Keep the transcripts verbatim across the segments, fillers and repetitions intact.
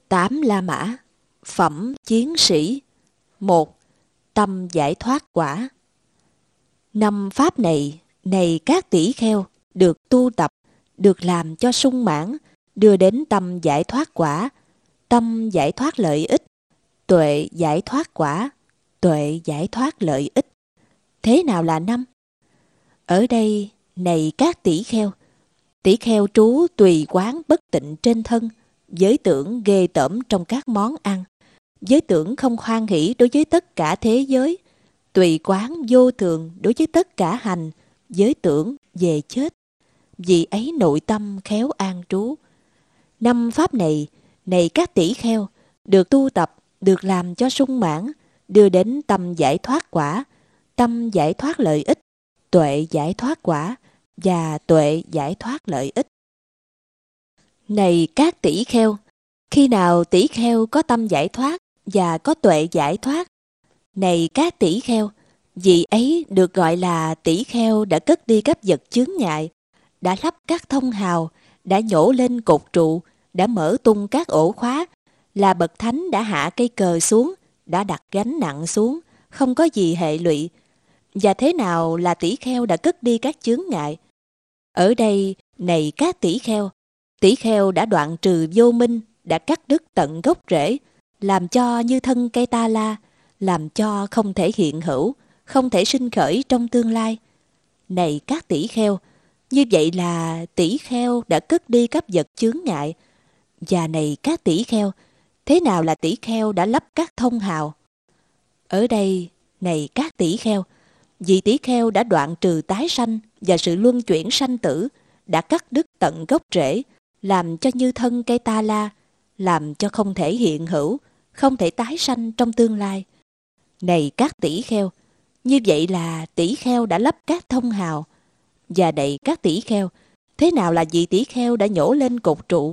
Tám La Mã, phẩm chiến sĩ. Một. Tâm giải thoát quả. Năm pháp này, này các tỷ kheo, được tu tập, được làm cho sung mãn, đưa đến tâm giải thoát quả, tâm giải thoát lợi ích, tuệ giải thoát quả, tuệ giải thoát lợi ích. Thế nào là năm? Ở đây, này các tỷ kheo, tỷ kheo trú tùy quán bất tịnh trên thân, giới tưởng ghê tởm trong các món ăn, giới tưởng không hoan hỷ đối với tất cả thế giới, tùy quán vô thường đối với tất cả hành, giới tưởng về chết. Vì ấy nội tâm khéo an trú. Năm pháp này, này các tỷ kheo, được tu tập, được làm cho sung mãn, đưa đến tâm giải thoát quả, tâm giải thoát lợi ích, tuệ giải thoát quả và tuệ giải thoát lợi ích. Này các tỷ kheo, khi nào tỷ kheo có tâm giải thoát và có tuệ giải thoát? Này các tỷ kheo, vị ấy được gọi là tỷ kheo đã cất đi các vật chướng ngại, đã lắp các thông hào, đã nhổ lên cột trụ, đã mở tung các ổ khóa, là bậc thánh đã hạ cây cờ xuống, đã đặt gánh nặng xuống, không có gì hệ lụy. Và thế nào là tỷ kheo đã cất đi các chướng ngại? Ở đây, này các tỷ kheo, tỷ kheo đã đoạn trừ vô minh, đã cắt đứt tận gốc rễ, làm cho như thân cây ta la, làm cho không thể hiện hữu, không thể sinh khởi trong tương lai. Này các tỷ kheo, như vậy là tỷ kheo đã cất đi các vật chướng ngại. Và này các tỷ kheo, thế nào là tỷ kheo đã lấp các thông hào? Ở đây, này các tỷ kheo, vị tỷ kheo đã đoạn trừ tái sanh và sự luân chuyển sanh tử, đã cắt đứt tận gốc rễ, làm cho như thân cây ta la, làm cho không thể hiện hữu, không thể tái sanh trong tương lai. Này các tỷ kheo, như vậy là tỷ kheo đã lấp các thông hào. Và này các tỷ kheo, thế nào là vị tỷ kheo đã nhổ lên cột trụ?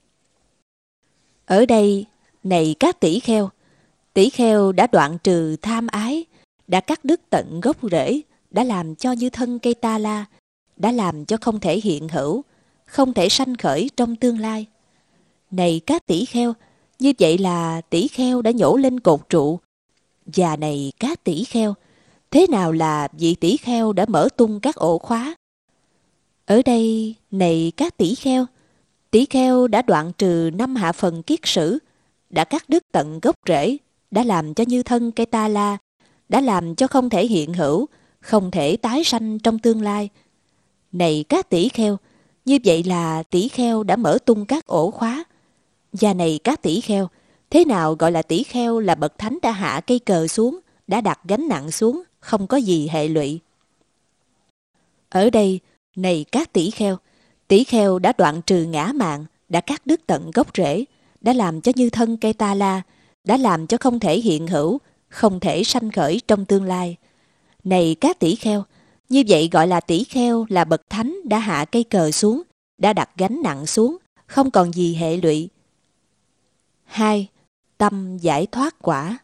Ở đây, này các tỷ kheo, tỷ kheo đã đoạn trừ tham ái, đã cắt đứt tận gốc rễ, đã làm cho như thân cây ta la, đã làm cho không thể hiện hữu, không thể sanh khởi trong tương lai. Này các tỷ kheo, như vậy là tỷ kheo đã nhổ lên cột trụ. Và này các tỷ kheo, thế nào là vị tỷ kheo đã mở tung các ổ khóa? Ở đây, này các tỷ kheo, tỷ kheo đã đoạn trừ năm hạ phần kiết sử, đã cắt đứt tận gốc rễ, đã làm cho như thân cây ta la, đã làm cho không thể hiện hữu, không thể tái sanh trong tương lai. Này các tỷ kheo, như vậy là tỷ kheo đã mở tung các ổ khóa. Và này các tỷ kheo, thế nào gọi là tỷ kheo là bậc thánh đã hạ cây cờ xuống, đã đặt gánh nặng xuống, không có gì hệ lụy? Ở đây, này các tỷ kheo, tỷ kheo đã đoạn trừ ngã mạn, đã cắt đứt tận gốc rễ, đã làm cho như thân cây ta la, đã làm cho không thể hiện hữu, không thể sanh khởi trong tương lai. Này các tỷ kheo, như vậy gọi là tỷ kheo là bậc thánh đã hạ cây cờ xuống, đã đặt gánh nặng xuống, không còn gì hệ lụy. Hai. Tâm giải thoát quả.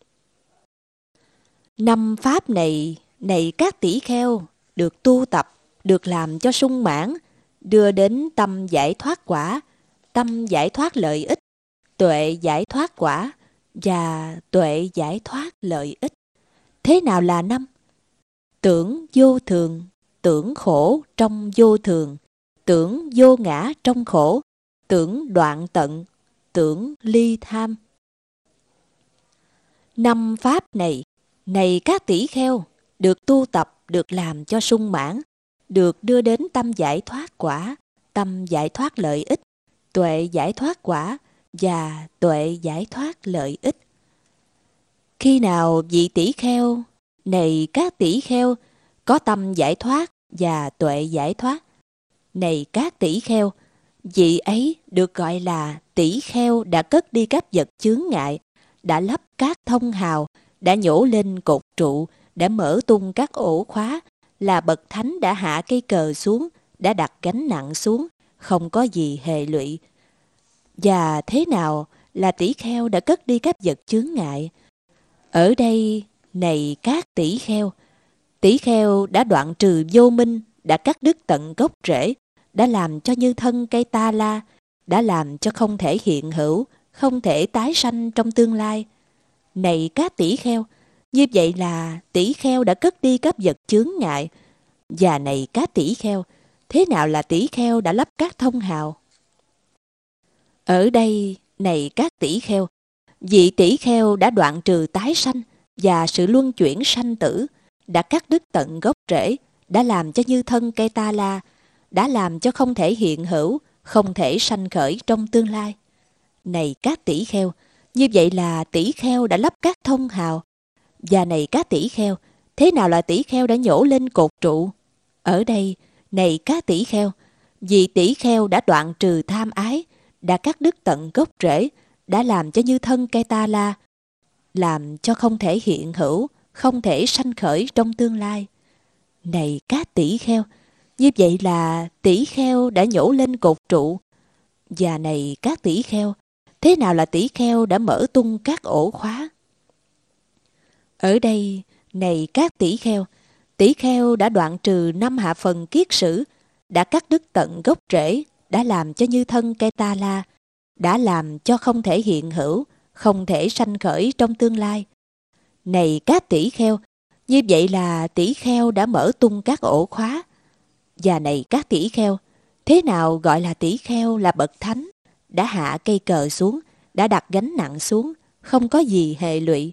Năm pháp này, này các tỷ kheo, được tu tập, được làm cho sung mãn, đưa đến tâm giải thoát quả, tâm giải thoát lợi ích, tuệ giải thoát quả và tuệ giải thoát lợi ích. Thế nào là năm? Tưởng vô thường, tưởng khổ trong vô thường, tưởng vô ngã trong khổ, tưởng đoạn tận, tưởng ly tham. Năm pháp này, này các tỷ kheo, được tu tập, được làm cho sung mãn, được đưa đến tâm giải thoát quả, tâm giải thoát lợi ích, tuệ giải thoát quả và tuệ giải thoát lợi ích. Khi nào vị tỷ kheo, này các tỷ kheo, có tâm giải thoát và tuệ giải thoát? Này các tỷ kheo, vị ấy được gọi là tỷ kheo đã cất đi các vật chướng ngại, đã lấp các thông hào, đã nhổ lên cột trụ, đã mở tung các ổ khóa, là bậc thánh đã hạ cây cờ xuống, đã đặt gánh nặng xuống, không có gì hệ lụy. Và thế nào là tỷ kheo đã cất đi các vật chướng ngại? Ở đây, này các tỷ kheo, tỷ kheo đã đoạn trừ vô minh, đã cắt đứt tận gốc rễ, đã làm cho như thân cây ta la, đã làm cho không thể hiện hữu, không thể tái sanh trong tương lai. Này các tỷ kheo, như vậy là tỷ kheo đã cất đi các vật chướng ngại. Và này các tỷ kheo, thế nào là tỷ kheo đã lấp các thông hào? Ở đây, này các tỷ kheo, vị tỷ kheo đã đoạn trừ tái sanh và sự luân chuyển sanh tử, đã cắt đứt tận gốc rễ, đã làm cho như thân cây ta la, đã làm cho không thể hiện hữu, không thể sanh khởi trong tương lai. Này các tỷ kheo, như vậy là tỷ kheo đã lấp các thông hào. Và này các tỷ kheo, thế nào là tỷ kheo đã nhổ lên cột trụ? Ở đây, này các tỷ kheo, vì tỷ kheo đã đoạn trừ tham ái, đã cắt đứt tận gốc rễ, đã làm cho như thân cây ta la, làm cho không thể hiện hữu, không thể sanh khởi trong tương lai. Này các tỷ kheo, như vậy là tỷ kheo đã nhổ lên cột trụ. Và này các tỷ kheo, thế nào là tỷ kheo đã mở tung các ổ khóa? Ở đây, này các tỷ kheo, tỷ kheo đã đoạn trừ năm hạ phần kiết sử, đã cắt đứt tận gốc rễ, đã làm cho như thân cây ta la, đã làm cho không thể hiện hữu, không thể sanh khởi trong tương lai. Này các tỷ kheo, như vậy là tỷ kheo đã mở tung các ổ khóa. Và này các tỷ kheo, thế nào gọi là tỷ kheo là bậc thánh, đã hạ cây cờ xuống, đã đặt gánh nặng xuống, không có gì hệ lụy.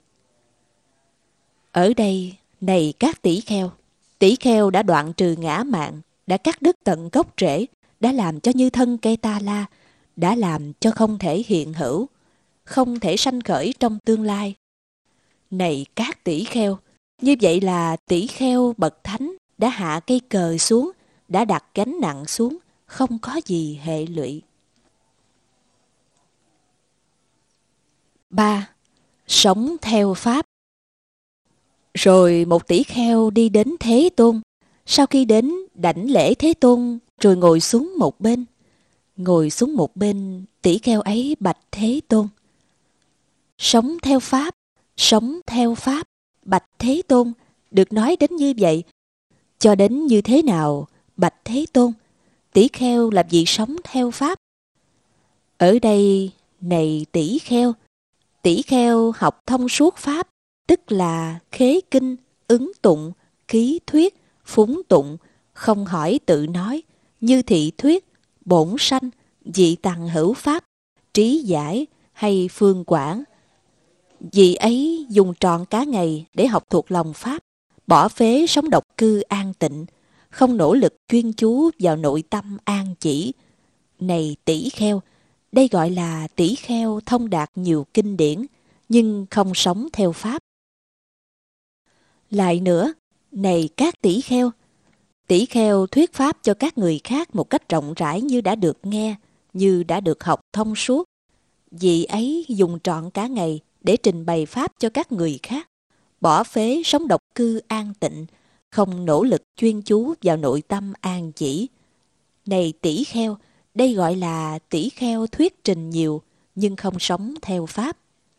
Ở đây, này các tỷ kheo, tỷ kheo đã đoạn trừ ngã mạn, đã cắt đứt tận gốc rễ, đã làm cho như thân cây ta la, đã làm cho không thể hiện hữu, không thể sanh khởi trong tương lai. Này các tỷ kheo, như vậy là tỷ kheo bậc thánh đã hạ cây cờ xuống, đã đặt gánh nặng xuống, không có gì hệ lụy. ba. Sống theo Pháp. Rồi một tỷ kheo đi đến Thế Tôn. Sau khi đến, đảnh lễ Thế Tôn, rồi ngồi xuống một bên. Ngồi xuống một bên, tỷ kheo ấy bạch Thế Tôn: Sống theo Pháp, sống theo Pháp, bạch Thế Tôn. Được nói đến như vậy, cho đến như thế nào, bạch Thế Tôn? Tỷ kheo làm gì sống theo Pháp? Ở đây, này tỷ kheo, tỷ kheo học thông suốt Pháp, tức là khế kinh, ứng tụng, ký thuyết, phúng tụng, không hỏi tự nói, như thị thuyết, bổn sanh, dị tằng hữu Pháp, trí giải hay phương quảng. Vì ấy dùng trọn cả ngày để học thuộc lòng Pháp, bỏ phế sống độc cư an tịnh, không nỗ lực chuyên chú vào nội tâm an chỉ. Này tỷ kheo, đây gọi là tỷ kheo thông đạt nhiều kinh điển, nhưng không sống theo Pháp. Lại nữa, này các tỷ kheo, tỷ kheo thuyết Pháp cho các người khác một cách rộng rãi như đã được nghe, như đã được học thông suốt. Vì ấy dùng trọn cả ngày để trình bày Pháp cho các người khác, bỏ phế sống độc cư an tịnh, không nỗ lực chuyên chú vào nội tâm an chỉ. Này tỷ kheo, đây gọi là tỷ kheo thuyết trình nhiều, nhưng không sống theo Pháp.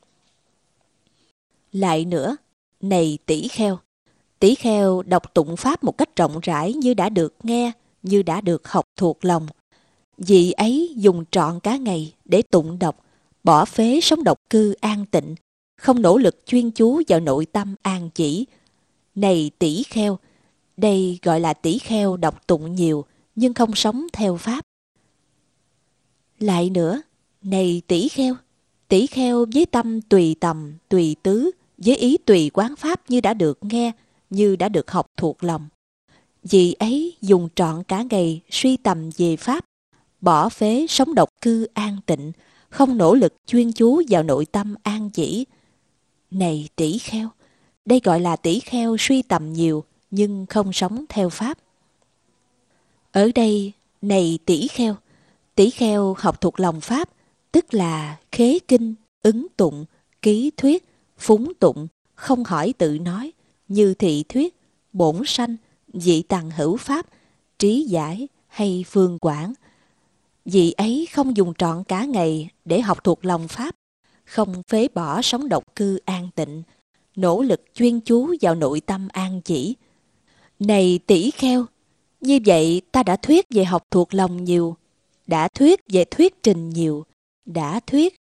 Lại nữa, này tỷ kheo, tỷ kheo đọc tụng Pháp một cách rộng rãi như đã được nghe, như đã được học thuộc lòng. Vì ấy dùng trọn cả ngày để tụng đọc, bỏ phế sống độc cư an tịnh, không nỗ lực chuyên chú vào nội tâm an chỉ. Này tỷ kheo, đây gọi là tỷ kheo đọc tụng nhiều, nhưng không sống theo Pháp. Lại nữa, này tỷ kheo, tỷ kheo với tâm tùy tầm, tùy tứ, với ý tùy quán Pháp như đã được nghe, như đã được học thuộc lòng. Vì ấy dùng trọn cả ngày suy tầm về Pháp, bỏ phế sống độc cư an tịnh, không nỗ lực chuyên chú vào nội tâm an chỉ. Này tỷ kheo, đây gọi là tỷ kheo suy tầm nhiều, nhưng không sống theo Pháp. Ở đây, này tỷ kheo, tỷ kheo học thuộc lòng Pháp, tức là khế kinh, ứng tụng, ký thuyết, phúng tụng, không hỏi tự nói, như thị thuyết, bổn sanh, dị tằng hữu Pháp, trí giải hay phương quảng. Vì ấy không dùng trọn cả ngày để học thuộc lòng Pháp, không phế bỏ sống độc cư an tịnh, nỗ lực chuyên chú vào nội tâm an chỉ. Này tỷ kheo, như vậy ta đã thuyết về học thuộc lòng nhiều, đã thuyết về thuyết trình nhiều, đã thuyết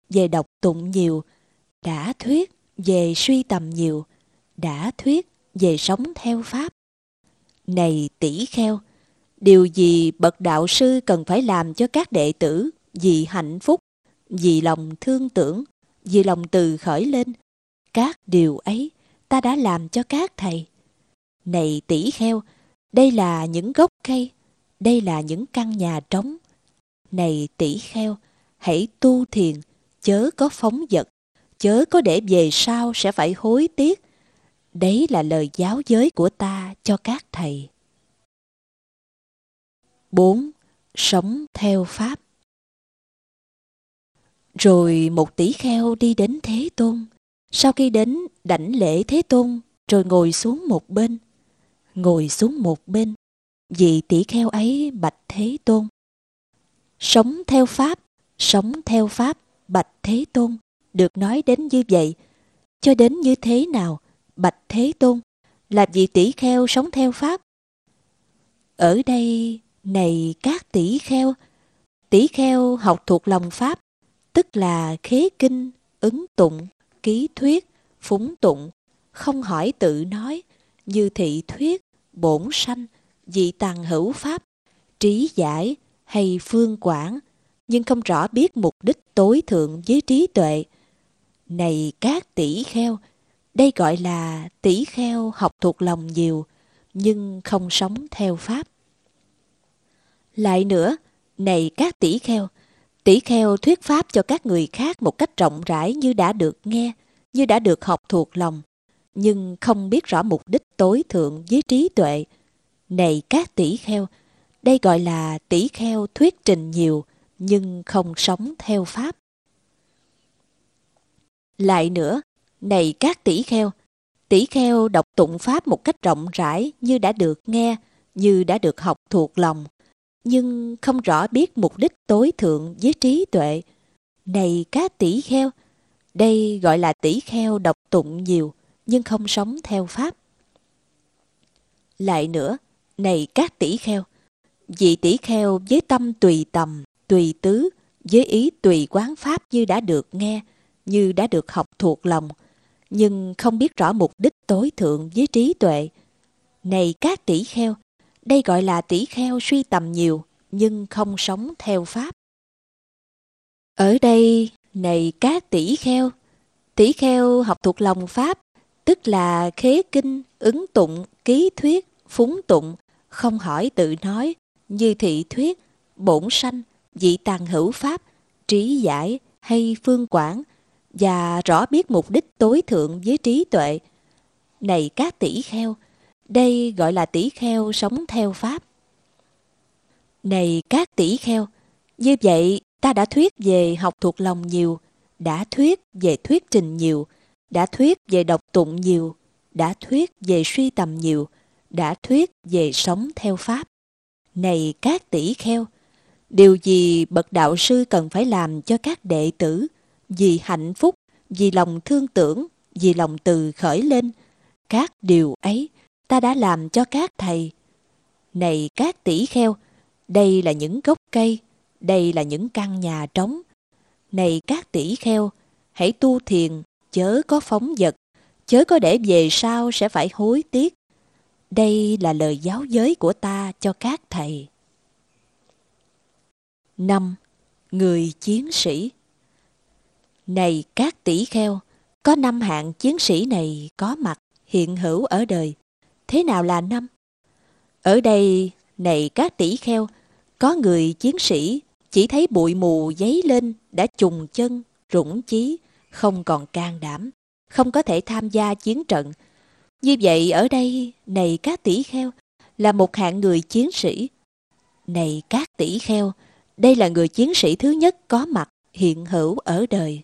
về đọc tụng nhiều, đã thuyết về suy tầm nhiều, đã thuyết về sống theo Pháp. Này tỷ kheo, điều gì bậc đạo sư cần phải làm cho các đệ tử vì hạnh phúc, vì lòng thương tưởng, vì lòng từ khởi lên, các điều ấy ta đã làm cho các thầy. Này tỷ kheo, đây là những gốc cây, đây là những căn nhà trống. Này tỷ kheo, hãy tu thiền, chớ có phóng dật, chớ có để về sau sẽ phải hối tiếc. Đấy là lời giáo giới của ta cho các thầy. bốn. Sống theo Pháp. Rồi một tỷ kheo đi đến Thế Tôn. Sau khi đến đảnh lễ Thế Tôn, rồi ngồi xuống một bên. Ngồi xuống một bên, vị tỷ kheo ấy bạch Thế Tôn. Sống theo Pháp, sống theo Pháp, bạch Thế Tôn. Được nói đến như vậy, cho đến như thế nào, bạch Thế Tôn, là vị tỷ kheo sống theo Pháp? Ở đây, này các tỷ kheo, tỷ kheo học thuộc lòng Pháp, tức là khế kinh, ứng tụng, ký thuyết, phúng tụng, không hỏi tự nói, như thị thuyết, bổn sanh, dị tằng hữu Pháp, trí giải hay phương quảng, nhưng không rõ biết mục đích tối thượng với trí tuệ. Này các tỷ kheo, đây gọi là tỷ kheo học thuộc lòng nhiều, nhưng không sống theo Pháp. Lại nữa, này các tỷ kheo, tỷ kheo thuyết Pháp cho các người khác một cách rộng rãi như đã được nghe, như đã được học thuộc lòng, nhưng không biết rõ mục đích tối thượng với trí tuệ. Này các tỷ kheo, đây gọi là tỷ kheo thuyết trình nhiều, nhưng không sống theo Pháp. Lại nữa, này các tỷ kheo, tỷ kheo đọc tụng Pháp một cách rộng rãi như đã được nghe, như đã được học thuộc lòng, nhưng không rõ biết mục đích tối thượng với trí tuệ. Này các tỷ kheo, đây gọi là tỷ kheo đọc tụng nhiều, nhưng không sống theo Pháp. Lại nữa, này các tỷ kheo, vị tỷ kheo với tâm tùy tầm, tùy tứ, với ý tùy quán Pháp như đã được nghe, như đã được học thuộc lòng, nhưng không biết rõ mục đích tối thượng với trí tuệ. Này các tỷ kheo, đây gọi là tỷ kheo suy tầm nhiều, nhưng không sống theo Pháp. Ở đây, này các tỷ kheo, tỷ kheo học thuộc lòng Pháp, tức là khế kinh, ứng tụng, ký thuyết, phúng tụng, không hỏi tự nói, như thị thuyết, bổn sanh, dị tằng hữu Pháp, trí giải hay phương quảng, và rõ biết mục đích tối thượng với trí tuệ. Này các tỷ kheo, đây gọi là tỷ kheo sống theo Pháp. Này các tỷ kheo, như vậy ta đã thuyết về học thuộc lòng nhiều, đã thuyết về thuyết trình nhiều, đã thuyết về đọc tụng nhiều, đã thuyết về suy tầm nhiều, đã thuyết về sống theo Pháp. Này các tỷ kheo, điều gì bậc đạo sư cần phải làm cho các đệ tử vì hạnh phúc, vì lòng thương tưởng, vì lòng từ khởi lên, các điều ấy ta đã làm cho các thầy. Này các tỷ kheo, đây là những gốc cây, đây là những căn nhà trống. Này các tỷ kheo, hãy tu thiền, chớ có phóng dật, chớ có để về sau sẽ phải hối tiếc. Đây là lời giáo giới của ta cho các thầy. năm. Người chiến sĩ. Này các tỷ kheo, có năm hạng chiến sĩ này có mặt hiện hữu ở đời. Thế nào là năm? Ở đây, này các tỷ kheo, có người chiến sĩ chỉ thấy bụi mù giấy lên đã trùng chân, rủng chí, không còn can đảm, không có thể tham gia chiến trận. Như vậy ở đây, này các tỷ kheo, là một hạng người chiến sĩ. Này các tỷ kheo, đây là người chiến sĩ thứ nhất có mặt hiện hữu ở đời.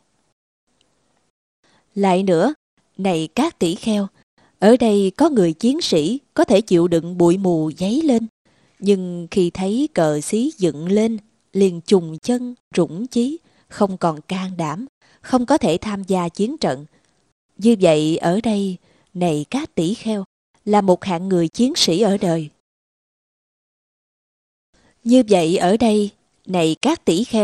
Lại nữa, này các tỷ kheo, ở đây có người chiến sĩ có thể chịu đựng bụi mù giấy lên, nhưng khi thấy cờ xí dựng lên, liền trùng chân, rủng chí, không còn can đảm, không có thể tham gia chiến trận. Như vậy ở đây, này các tỷ kheo, là một hạng người chiến sĩ ở đời. Như vậy ở đây, này các tỷ kheo,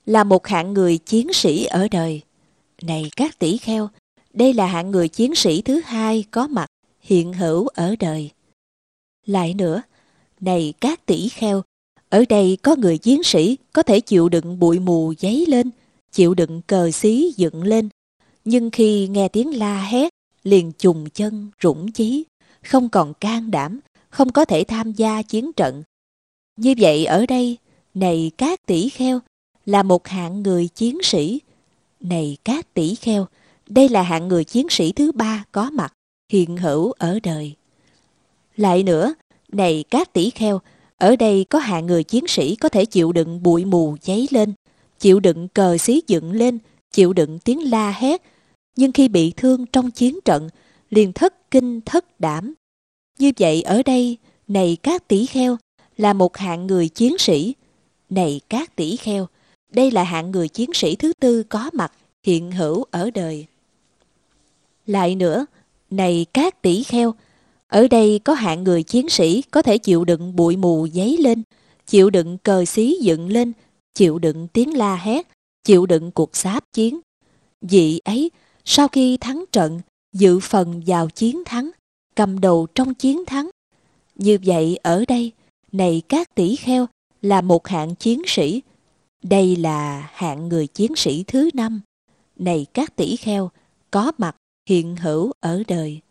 là một hạng người chiến sĩ ở đời. Này các tỷ kheo, đây là hạng người chiến sĩ thứ hai có mặt hiện hữu ở đời. Lại nữa, này các tỷ kheo, ở đây có người chiến sĩ có thể chịu đựng bụi mù dấy lên, chịu đựng cờ xí dựng lên, nhưng khi nghe tiếng la hét, liền chùng chân, rủng chí, không còn can đảm, không có thể tham gia chiến trận. Như vậy ở đây, này các tỷ kheo, là một hạng người chiến sĩ. Này các tỷ kheo, đây là hạng người chiến sĩ thứ ba có mặt, hiện hữu ở đời. Lại nữa, này các tỷ kheo, ở đây có hạng người chiến sĩ có thể chịu đựng bụi mù dấy lên, chịu đựng cờ xí dựng lên, chịu đựng tiếng la hét, nhưng khi bị thương trong chiến trận, liền thất kinh thất đảm. Như vậy ở đây, này các tỷ kheo, là một hạng người chiến sĩ. Này các tỷ kheo, đây là hạng người chiến sĩ thứ tư có mặt, hiện hữu ở đời. Lại nữa, này các tỷ kheo, ở đây có hạng người chiến sĩ có thể chịu đựng bụi mù dấy lên, chịu đựng cờ xí dựng lên, chịu đựng tiếng la hét, chịu đựng cuộc sáp chiến. Vị ấy, sau khi thắng trận, dự phần vào chiến thắng, cầm đầu trong chiến thắng. Như vậy ở đây, này các tỷ kheo, là một hạng chiến sĩ. Đây là hạng người chiến sĩ thứ năm. Này các tỷ kheo, có mặt hiện hữu ở đời.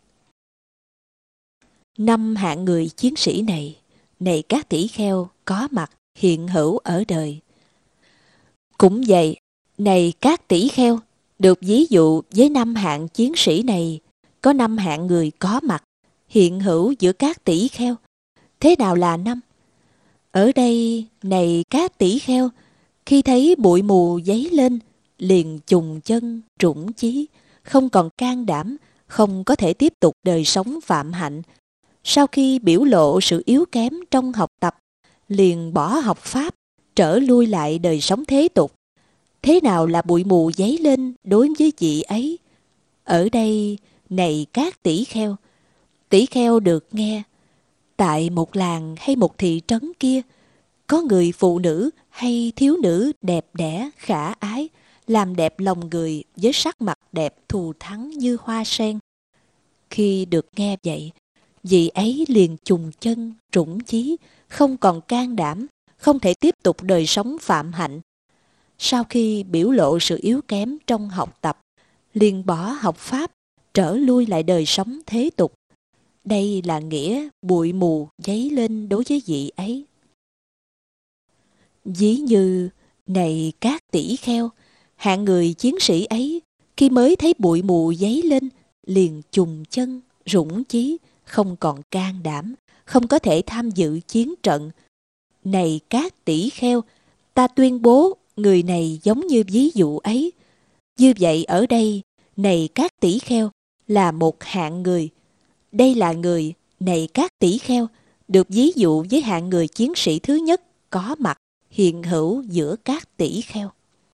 Năm hạng người chiến sĩ này, này các tỷ kheo, có mặt hiện hữu ở đời. Cũng vậy, này các tỷ kheo, được ví dụ với năm hạng chiến sĩ này, có năm hạng người có mặt hiện hữu giữa các tỷ kheo. Thế nào là năm? Ở đây, này các tỷ kheo, khi thấy bụi mù dấy lên, liền chùng chân, trũng chí, không còn can đảm, không có thể tiếp tục đời sống phạm hạnh. Sau khi biểu lộ sự yếu kém trong học tập, liền bỏ học pháp, trở lui lại đời sống thế tục. Thế nào là bụi mù dấy lên đối với vị ấy? Ở đây, này các tỷ kheo, tỷ kheo được nghe, tại một làng hay một thị trấn kia, có người phụ nữ hay thiếu nữ đẹp đẽ, khả ái, làm đẹp lòng người với sắc mặt đẹp thù thắng như hoa sen. Khi được nghe vậy, vị ấy liền chùng chân, trũng chí, không còn can đảm, không thể tiếp tục đời sống phạm hạnh. Sau khi biểu lộ sự yếu kém trong học tập, liền bỏ học pháp, trở lui lại đời sống thế tục. Đây là nghĩa bụi mù dấy lên đối với vị ấy. Ví như, này các tỷ kheo, hạng người chiến sĩ ấy, khi mới thấy bụi mù dấy lên, liền chùng chân, rủng chí, không còn can đảm, không có thể tham dự chiến trận. Này các tỷ kheo, ta tuyên bố người này giống như ví dụ ấy. Như vậy ở đây, này các tỷ kheo, là một hạng người. Đây là người, này các tỷ kheo, được ví dụ với hạng người chiến sĩ thứ nhất có mặt hiện hữu giữa các tỷ kheo.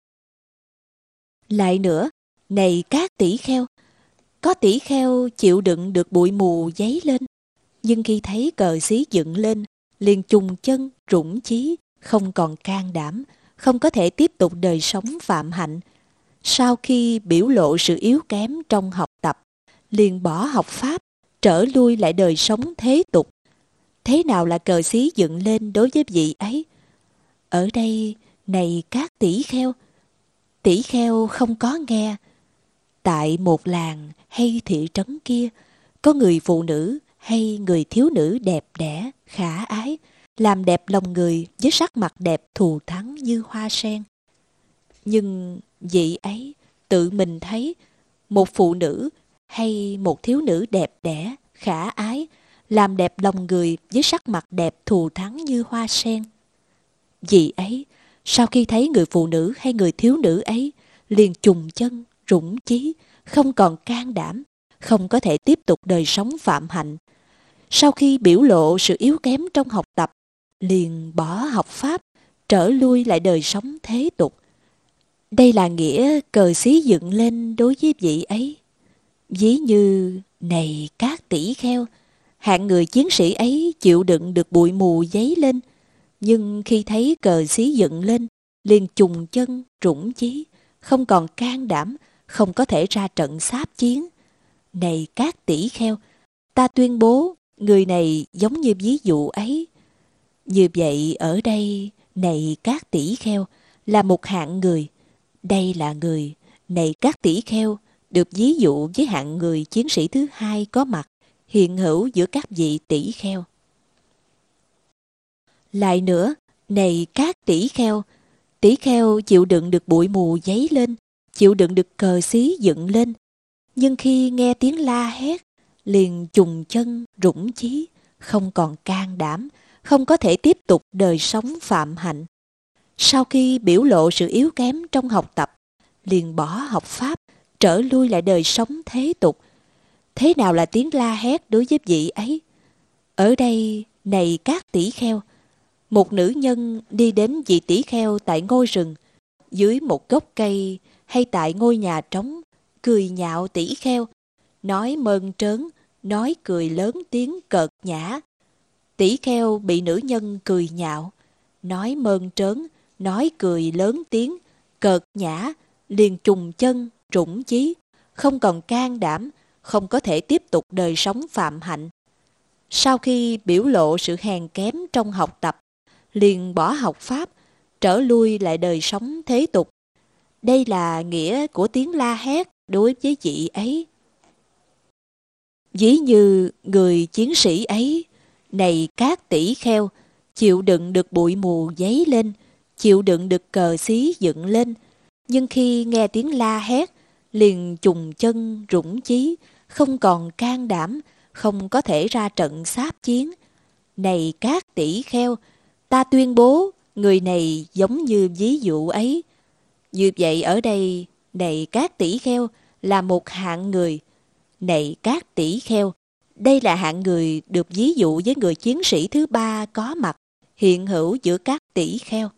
Lại nữa, này các tỷ kheo, có tỷ kheo chịu đựng được bụi mù dấy lên, nhưng khi thấy cờ xí dựng lên, liền chùng chân, rủng chí, không còn can đảm, không có thể tiếp tục đời sống phạm hạnh. Sau khi biểu lộ sự yếu kém trong học tập, liền bỏ học pháp, trở lui lại đời sống thế tục. Thế nào là cờ xí dựng lên đối với vị ấy? Ở đây, này các tỷ kheo, tỷ kheo không có nghe. Tại một làng hay thị trấn kia, có người phụ nữ hay người thiếu nữ đẹp đẽ, khả ái, làm đẹp lòng người với sắc mặt đẹp thù thắng như hoa sen. Nhưng vị ấy tự mình thấy một phụ nữ hay một thiếu nữ đẹp đẽ, khả ái, làm đẹp lòng người với sắc mặt đẹp thù thắng như hoa sen. Vị ấy, sau khi thấy người phụ nữ hay người thiếu nữ ấy, liền chùng chân, rủng chí, không còn can đảm, không có thể tiếp tục đời sống phạm hạnh. Sau khi biểu lộ sự yếu kém trong học tập, liền bỏ học pháp, trở lui lại đời sống thế tục. Đây là nghĩa cờ xí dựng lên đối với vị ấy. Ví như, này các tỷ kheo, hạng người chiến sĩ ấy chịu đựng được bụi mù dấy lên, nhưng khi thấy cờ xí dựng lên, liền chùng chân, rủng chí, không còn can đảm, không có thể ra trận sáp chiến. Này các tỷ kheo, ta tuyên bố người này giống như ví dụ ấy. Như vậy ở đây, này các tỷ kheo, là một hạng người. Đây là người, này các tỷ kheo, được ví dụ với hạng người chiến sĩ thứ hai có mặt, hiện hữu giữa các vị tỷ kheo. Lại nữa, này các tỷ kheo, tỷ kheo chịu đựng được bụi mù dấy lên, chịu đựng được cờ xí dựng lên, nhưng khi nghe tiếng la hét, liền chùng chân, rủng chí, không còn can đảm, không có thể tiếp tục đời sống phạm hạnh. Sau khi biểu lộ sự yếu kém trong học tập, liền bỏ học pháp, trở lui lại đời sống thế tục. Thế nào là tiếng la hét đối với vị ấy? Ở đây, này các tỷ kheo, một nữ nhân đi đến vị tỷ kheo tại ngôi rừng, dưới một gốc cây hay tại ngôi nhà trống, cười nhạo tỷ kheo, nói mơn trớn, nói cười lớn tiếng cợt nhã. Tỷ kheo bị nữ nhân cười nhạo, nói mơn trớn, nói cười lớn tiếng cợt nhã, liền trùng chân, rủng chí, không còn can đảm, không có thể tiếp tục đời sống phạm hạnh. Sau khi biểu lộ sự hèn kém trong học tập, liền bỏ học pháp, trở lui lại đời sống thế tục. Đây là nghĩa của tiếng la hét đối với vị ấy. Ví như người chiến sĩ ấy, này các tỷ kheo, chịu đựng được bụi mù dấy lên, chịu đựng được cờ xí dựng lên, nhưng khi nghe tiếng la hét, liền trùng chân, rủng chí, không còn can đảm, không có thể ra trận sáp chiến. Này các tỷ kheo, ta tuyên bố người này giống như ví dụ ấy. Như vậy ở đây, này các tỷ kheo, là một hạng người. Này các tỷ kheo, đây là hạng người được ví dụ với người chiến sĩ thứ ba có mặt, hiện hữu giữa các tỷ kheo.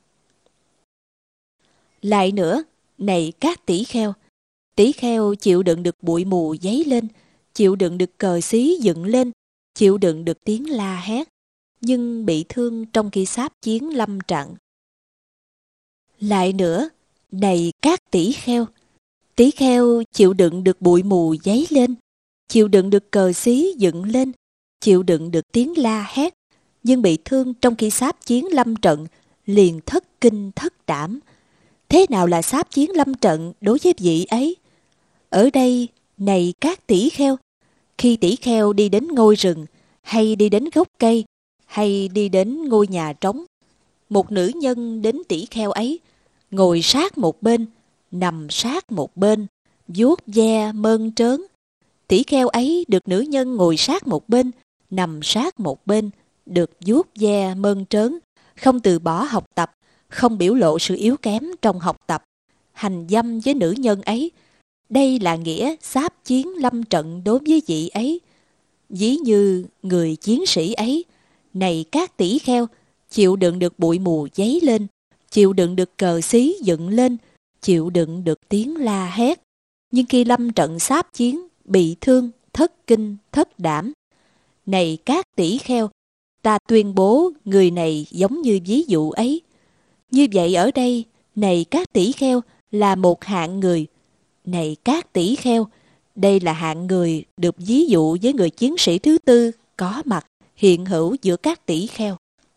Lại nữa, này các tỷ kheo, tỷ kheo chịu đựng được bụi mù dấy lên, chịu đựng được cờ xí dựng lên, chịu đựng được tiếng la hét, nhưng bị thương trong khi sáp chiến lâm trận. Lại nữa, này các tỷ kheo, tỷ kheo chịu đựng được bụi mù dấy lên, chịu đựng được cờ xí dựng lên, chịu đựng được tiếng la hét, nhưng bị thương trong khi sáp chiến lâm trận, liền thất kinh thất đảm. Thế nào là sáp chiến lâm trận đối với vị ấy? Ở đây, này các tỷ kheo, khi tỷ kheo đi đến ngôi rừng, hay đi đến gốc cây, hay đi đến ngôi nhà trống, một nữ nhân đến tỷ kheo ấy, ngồi sát một bên, nằm sát một bên, vuốt ve mơn trớn. Tỷ kheo ấy được nữ nhân ngồi sát một bên, nằm sát một bên, được vuốt ve mơn trớn, không từ bỏ học tập, không biểu lộ sự yếu kém trong học tập, hành dâm với nữ nhân ấy. Đây là nghĩa sáp chiến lâm trận đối với vị ấy. Ví như người chiến sĩ ấy, này các tỷ kheo, chịu đựng được bụi mù dấy lên, chịu đựng được cờ xí dựng lên, chịu đựng được tiếng la hét, nhưng khi lâm trận sáp chiến, bị thương, thất kinh, thất đảm. Này các tỷ kheo, ta tuyên bố người này giống như ví dụ ấy. Như vậy ở đây, này các tỷ kheo, là một hạng người. Này các tỷ kheo, đây là hạng người được ví dụ với người chiến sĩ thứ tư có mặt, hiện hữu giữa các tỷ kheo.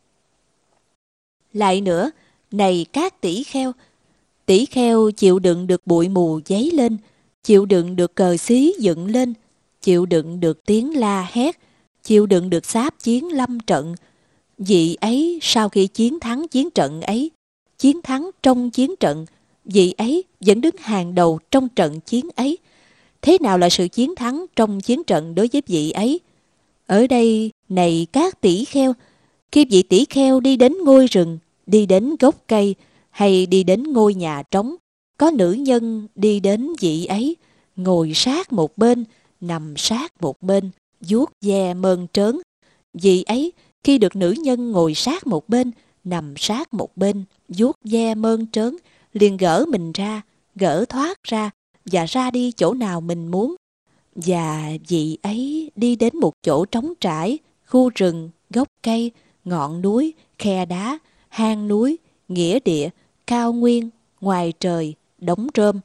Lại nữa, này các tỷ kheo, tỷ kheo chịu đựng được bụi mù dấy lên, chịu đựng được cờ xí dựng lên, chịu đựng được tiếng la hét, chịu đựng được sáp chiến lâm trận. Vị ấy sau khi chiến thắng chiến trận ấy, chiến thắng trong chiến trận, vị ấy vẫn đứng hàng đầu trong trận chiến ấy. Thế nào là sự chiến thắng trong chiến trận đối với vị ấy? Ở đây, này các tỷ kheo, khi vị tỷ kheo đi đến ngôi rừng, đi đến gốc cây, hay đi đến ngôi nhà trống, có nữ nhân đi đến vị ấy, ngồi sát một bên, nằm sát một bên, vuốt ve mơn trớn. Vị ấy, khi được nữ nhân ngồi sát một bên, nằm sát một bên, vuốt ve mơn trớn, liền gỡ mình ra, gỡ thoát ra, và ra đi chỗ nào mình muốn. Và vị ấy đi đến một chỗ trống trải, khu rừng, gốc cây, ngọn núi, khe đá, hang núi, nghĩa địa, cao nguyên, ngoài trời, đống rơm.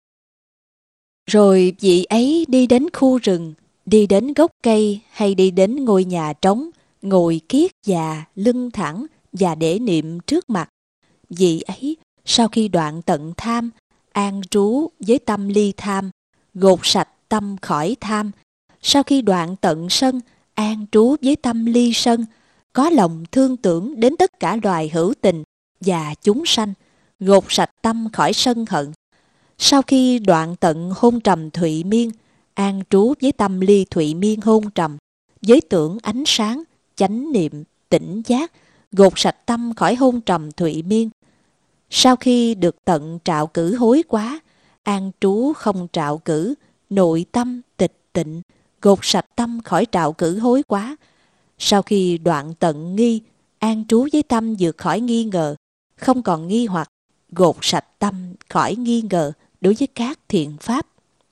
Rồi vị ấy đi đến khu rừng, đi đến gốc cây hay đi đến ngôi nhà trống, ngồi kiết già, lưng thẳng và để niệm trước mặt. Vị ấy sau khi đoạn tận tham, an trú với tâm ly tham, gột sạch tâm khỏi tham. Sau khi đoạn tận sân, an trú với tâm ly sân, có lòng thương tưởng đến tất cả loài hữu tình và chúng sanh, gột sạch tâm khỏi sân hận. Sau khi đoạn tận hôn trầm thụy miên, an trú với tâm ly thụy miên hôn trầm, với tưởng ánh sáng, chánh niệm, tỉnh giác, gột sạch tâm khỏi hôn trầm thụy miên. Sau khi được tận trạo cử hối quá, an trú không trạo cử, nội tâm tịch tịnh, gột sạch tâm khỏi trạo cử hối quá. Sau khi đoạn tận nghi, an trú với tâm vượt khỏi nghi ngờ, không còn nghi hoặc, gột sạch tâm khỏi nghi ngờ đối với các thiện pháp.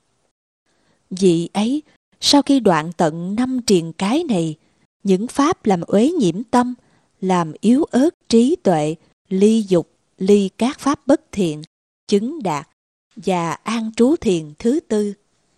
Vị ấy, sau khi đoạn tận năm triền cái này, những pháp làm uế nhiễm tâm, làm yếu ớt trí tuệ, ly dục, ly các pháp bất thiện, chứng đạt và an trú thiền thứ tư.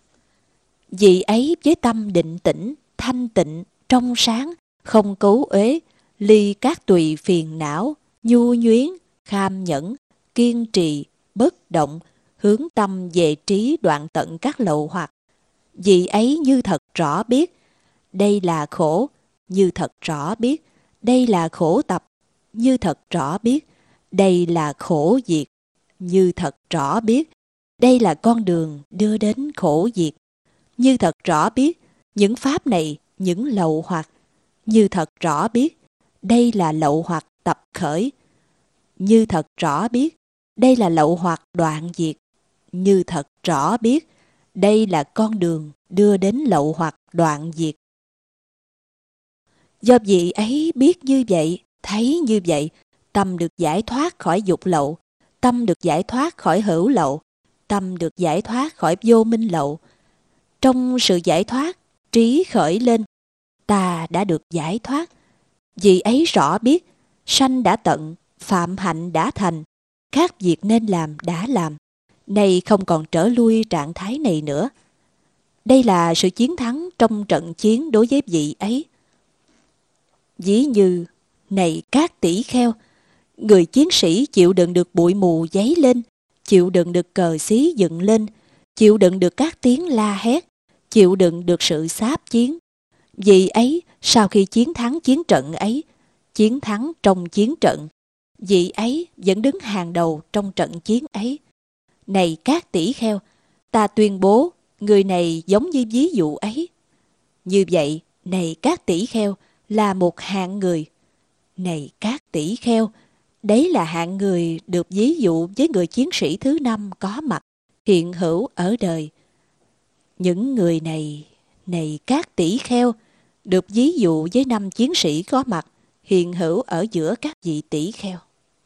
Vị ấy với tâm định tĩnh, thanh tịnh, trong sáng, không cấu uế, ly các tùy phiền não, nhu nhuyến, kham nhẫn, kiên trì, bất động, hướng tâm về trí đoạn tận các lậu hoặc. Vị ấy như thật rõ biết, đây là khổ, như thật rõ biết, đây là khổ tập, như thật rõ biết, đây là khổ diệt, như thật rõ biết, đây là con đường đưa đến khổ diệt, như thật rõ biết, những pháp này, những lậu hoặc, như thật rõ biết, đây là lậu hoặc tập khởi, như thật rõ biết, đây là lậu hoặc đoạn diệt, như thật rõ biết, đây là con đường đưa đến lậu hoặc đoạn diệt. Do vị ấy biết như vậy, thấy như vậy, tâm được giải thoát khỏi dục lậu, tâm được giải thoát khỏi hữu lậu, tâm được giải thoát khỏi vô minh lậu. Trong sự giải thoát, trí khởi lên, ta đã được giải thoát. Vị ấy rõ biết, sanh đã tận, phạm hạnh đã thành, các việc nên làm đã làm, nay không còn trở lui trạng thái này nữa. Đây là sự chiến thắng trong trận chiến đối với vị ấy. Ví như, này các tỷ kheo, người chiến sĩ chịu đựng được bụi mù giấy lên, chịu đựng được cờ xí dựng lên, chịu đựng được các tiếng la hét, chịu đựng được sự xáp chiến. Vị ấy, sau khi chiến thắng chiến trận ấy, chiến thắng trong chiến trận, vị ấy vẫn đứng hàng đầu trong trận chiến ấy. Này các tỷ kheo, ta tuyên bố người này giống như ví dụ ấy. Như vậy, này các tỷ kheo, là một hạng người. Này các tỷ kheo, đấy là hạng người được ví dụ với người chiến sĩ thứ năm có mặt, hiện hữu ở đời. Những người này, này các tỷ kheo, được ví dụ với năm chiến sĩ có mặt, hiện hữu ở giữa các vị tỷ kheo.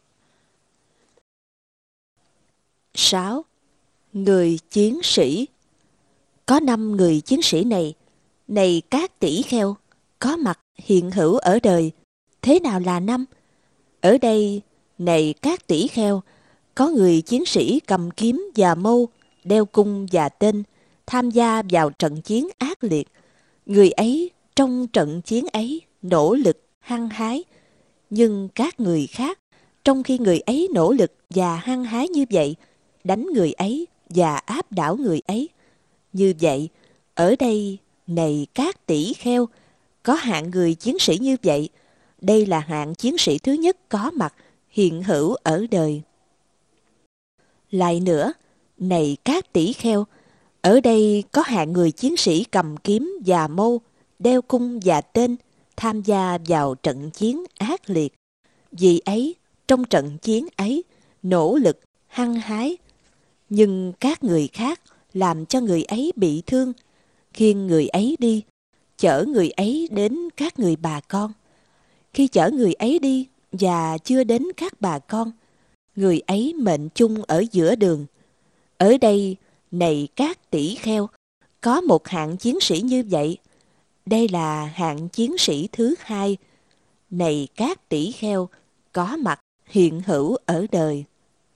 sáu. Người chiến sĩ. Có năm người chiến sĩ này, này các tỷ kheo, có mặt hiện hữu ở đời. Thế nào là năm? Ở đây, này các tỷ kheo, có người chiến sĩ cầm kiếm và mâu, đeo cung và tên, tham gia vào trận chiến ác liệt. Người ấy trong trận chiến ấy nỗ lực, hăng hái. Nhưng các người khác, trong khi người ấy nỗ lực và hăng hái như vậy, đánh người ấy và áp đảo người ấy. Như vậy, ở đây, này các tỷ kheo, có hạng người chiến sĩ như vậy. Đây là hạng chiến sĩ thứ nhất có mặt, hiện hữu ở đời. Lại nữa, này các tỷ kheo, ở đây có hạng người chiến sĩ cầm kiếm và mâu, đeo cung và tên, tham gia vào trận chiến ác liệt. Vì ấy, trong trận chiến ấy, nỗ lực, hăng hái. Nhưng các người khác làm cho người ấy bị thương, khiêng người ấy đi, chở người ấy đến các người bà con. Khi chở người ấy đi và chưa đến các bà con, người ấy mệnh chung ở giữa đường. Ở đây, này các tỷ kheo, có một hạng chiến sĩ như vậy. Đây là hạng chiến sĩ thứ hai. Này các tỷ kheo, có mặt hiện hữu ở đời.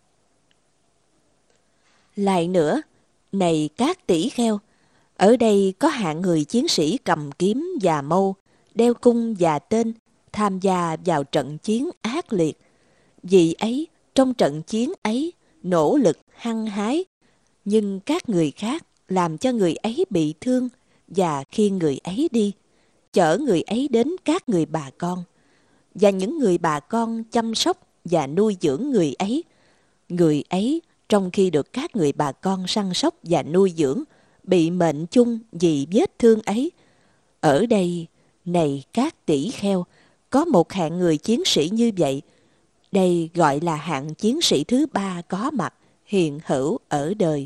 Lại nữa, này các tỷ kheo, ở đây có hạng người chiến sĩ cầm kiếm và mâu, đeo cung và tên, tham gia vào trận chiến ác liệt. Vì ấy, trong trận chiến ấy, nỗ lực hăng hái, nhưng các người khác làm cho người ấy bị thương và khiêng người ấy đi, chở người ấy đến các người bà con. Và những người bà con chăm sóc và nuôi dưỡng người ấy. Người ấy, trong khi được các người bà con săn sóc và nuôi dưỡng, bị mệnh chung vì vết thương ấy. Ở đây, này các tỷ kheo, có một hạng người chiến sĩ như vậy. Đây gọi là hạng chiến sĩ thứ ba có mặt, hiện hữu ở đời.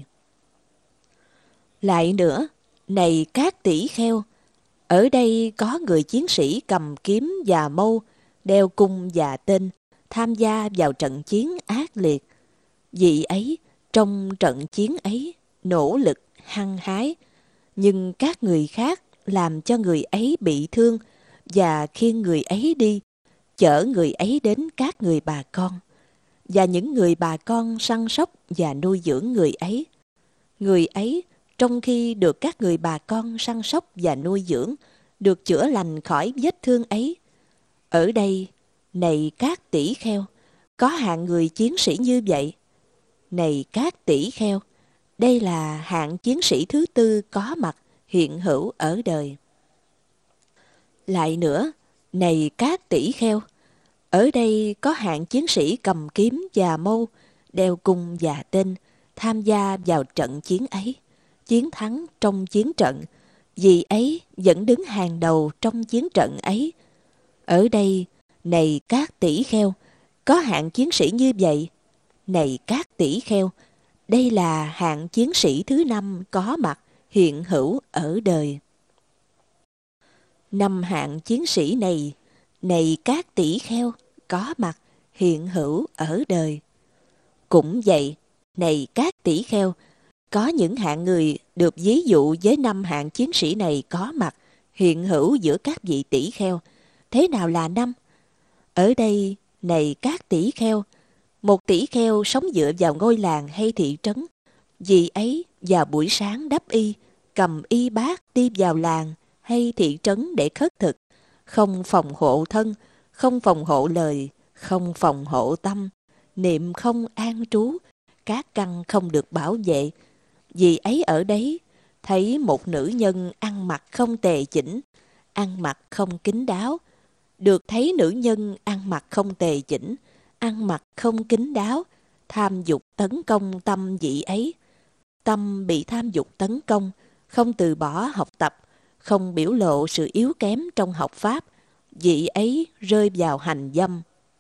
Lại nữa, này các tỷ kheo, ở đây có người chiến sĩ cầm kiếm và mâu, đeo cung và tên, tham gia vào trận chiến ác liệt. Vì ấy, trong trận chiến ấy, nỗ lực hăng hái, nhưng các người khác làm cho người ấy bị thương và khiêng người ấy đi, chở người ấy đến các người bà con. Và những người bà con săn sóc và nuôi dưỡng người ấy. Người ấy, trong khi được các người bà con săn sóc và nuôi dưỡng, được chữa lành khỏi vết thương ấy. Ở đây, này các tỷ kheo, có hạng người chiến sĩ như vậy. Này các tỷ kheo, đây là hạng chiến sĩ thứ tư có mặt, hiện hữu ở đời. Lại nữa, này các tỷ kheo, ở đây có hạng chiến sĩ cầm kiếm và mâu, đeo cung và tên, tham gia vào trận chiến ấy, chiến thắng trong chiến trận, vì ấy vẫn đứng hàng đầu trong chiến trận ấy. Ở đây, này các tỷ kheo, có hạng chiến sĩ như vậy. Này các tỷ kheo, đây là hạng chiến sĩ thứ năm có mặt, hiện hữu ở đời. Năm hạng chiến sĩ này, này các tỷ kheo, có mặt, hiện hữu ở đời. Cũng vậy, này các tỷ kheo, có những hạng người được ví dụ với năm hạng chiến sĩ này có mặt, hiện hữu giữa các vị tỷ kheo. Thế nào là năm? Ở đây, này các tỷ kheo, một tỷ kheo sống dựa vào ngôi làng hay thị trấn. Vì ấy, vào buổi sáng đắp y, cầm y bát đi vào làng hay thị trấn để khất thực, không phòng hộ thân, không phòng hộ lời, không phòng hộ tâm, niệm không an trú, các căn không được bảo vệ. Vì ấy ở đấy, thấy một nữ nhân ăn mặc không tề chỉnh, ăn mặc không kín đáo. Được thấy nữ nhân ăn mặc không tề chỉnh, ăn mặc không kín đáo, tham dục tấn công tâm vị ấy. Tâm bị tham dục tấn công, không từ bỏ học tập, không biểu lộ sự yếu kém trong học pháp, vị ấy rơi vào hành dâm.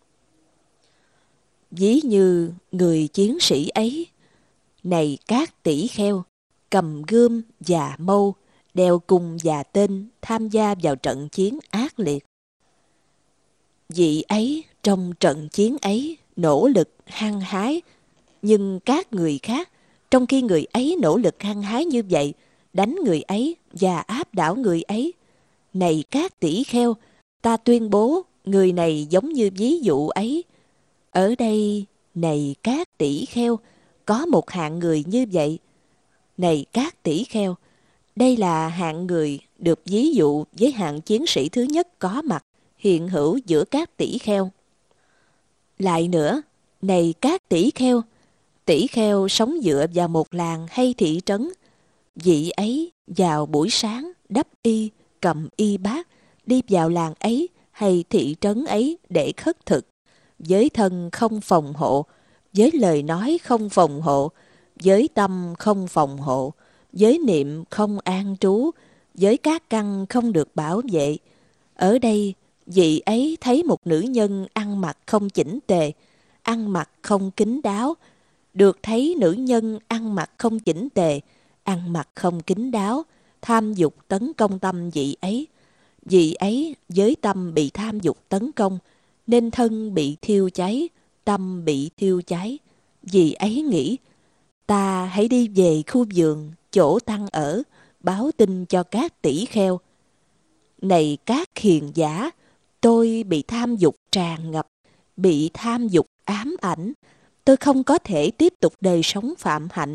Ví như người chiến sĩ ấy, này các tỷ kheo, cầm gươm và mâu, đeo cung và tên, tham gia vào trận chiến ác liệt. Vị ấy trong trận chiến ấy nỗ lực hăng hái, nhưng các người khác, trong khi người ấy nỗ lực hăng hái như vậy, đánh người ấy và áp đảo người ấy. Này các tỷ kheo, ta tuyên bố người này giống như ví dụ ấy. Ở đây, này các tỷ kheo, có một hạng người như vậy. Này các tỷ kheo, đây là hạng người được ví dụ với hạng chiến sĩ thứ nhất có mặt, hiện hữu giữa các tỷ kheo. Lại nữa, này các tỷ kheo, tỷ kheo sống dựa vào một làng hay thị trấn. Vị ấy vào buổi sáng đắp y, cầm y bát, đi vào làng ấy hay thị trấn ấy để khất thực. Với thân không phòng hộ, với lời nói không phòng hộ, với tâm không phòng hộ, với niệm không an trú, với các căn không được bảo vệ. Ở đây, vị ấy thấy một nữ nhân ăn mặc không chỉnh tề, ăn mặc không kín đáo. Được thấy nữ nhân ăn mặc không chỉnh tề, ăn mặc không kín đáo, tham dục tấn công tâm vị ấy. Vị ấy với tâm bị tham dục tấn công, nên thân bị thiêu cháy, tâm bị thiêu cháy. Vị ấy nghĩ, ta hãy đi về khu vườn, chỗ tăng ở, báo tin cho các tỷ kheo. Này các hiền giả, tôi bị tham dục tràn ngập, bị tham dục ám ảnh. Tôi không có thể tiếp tục đời sống phạm hạnh,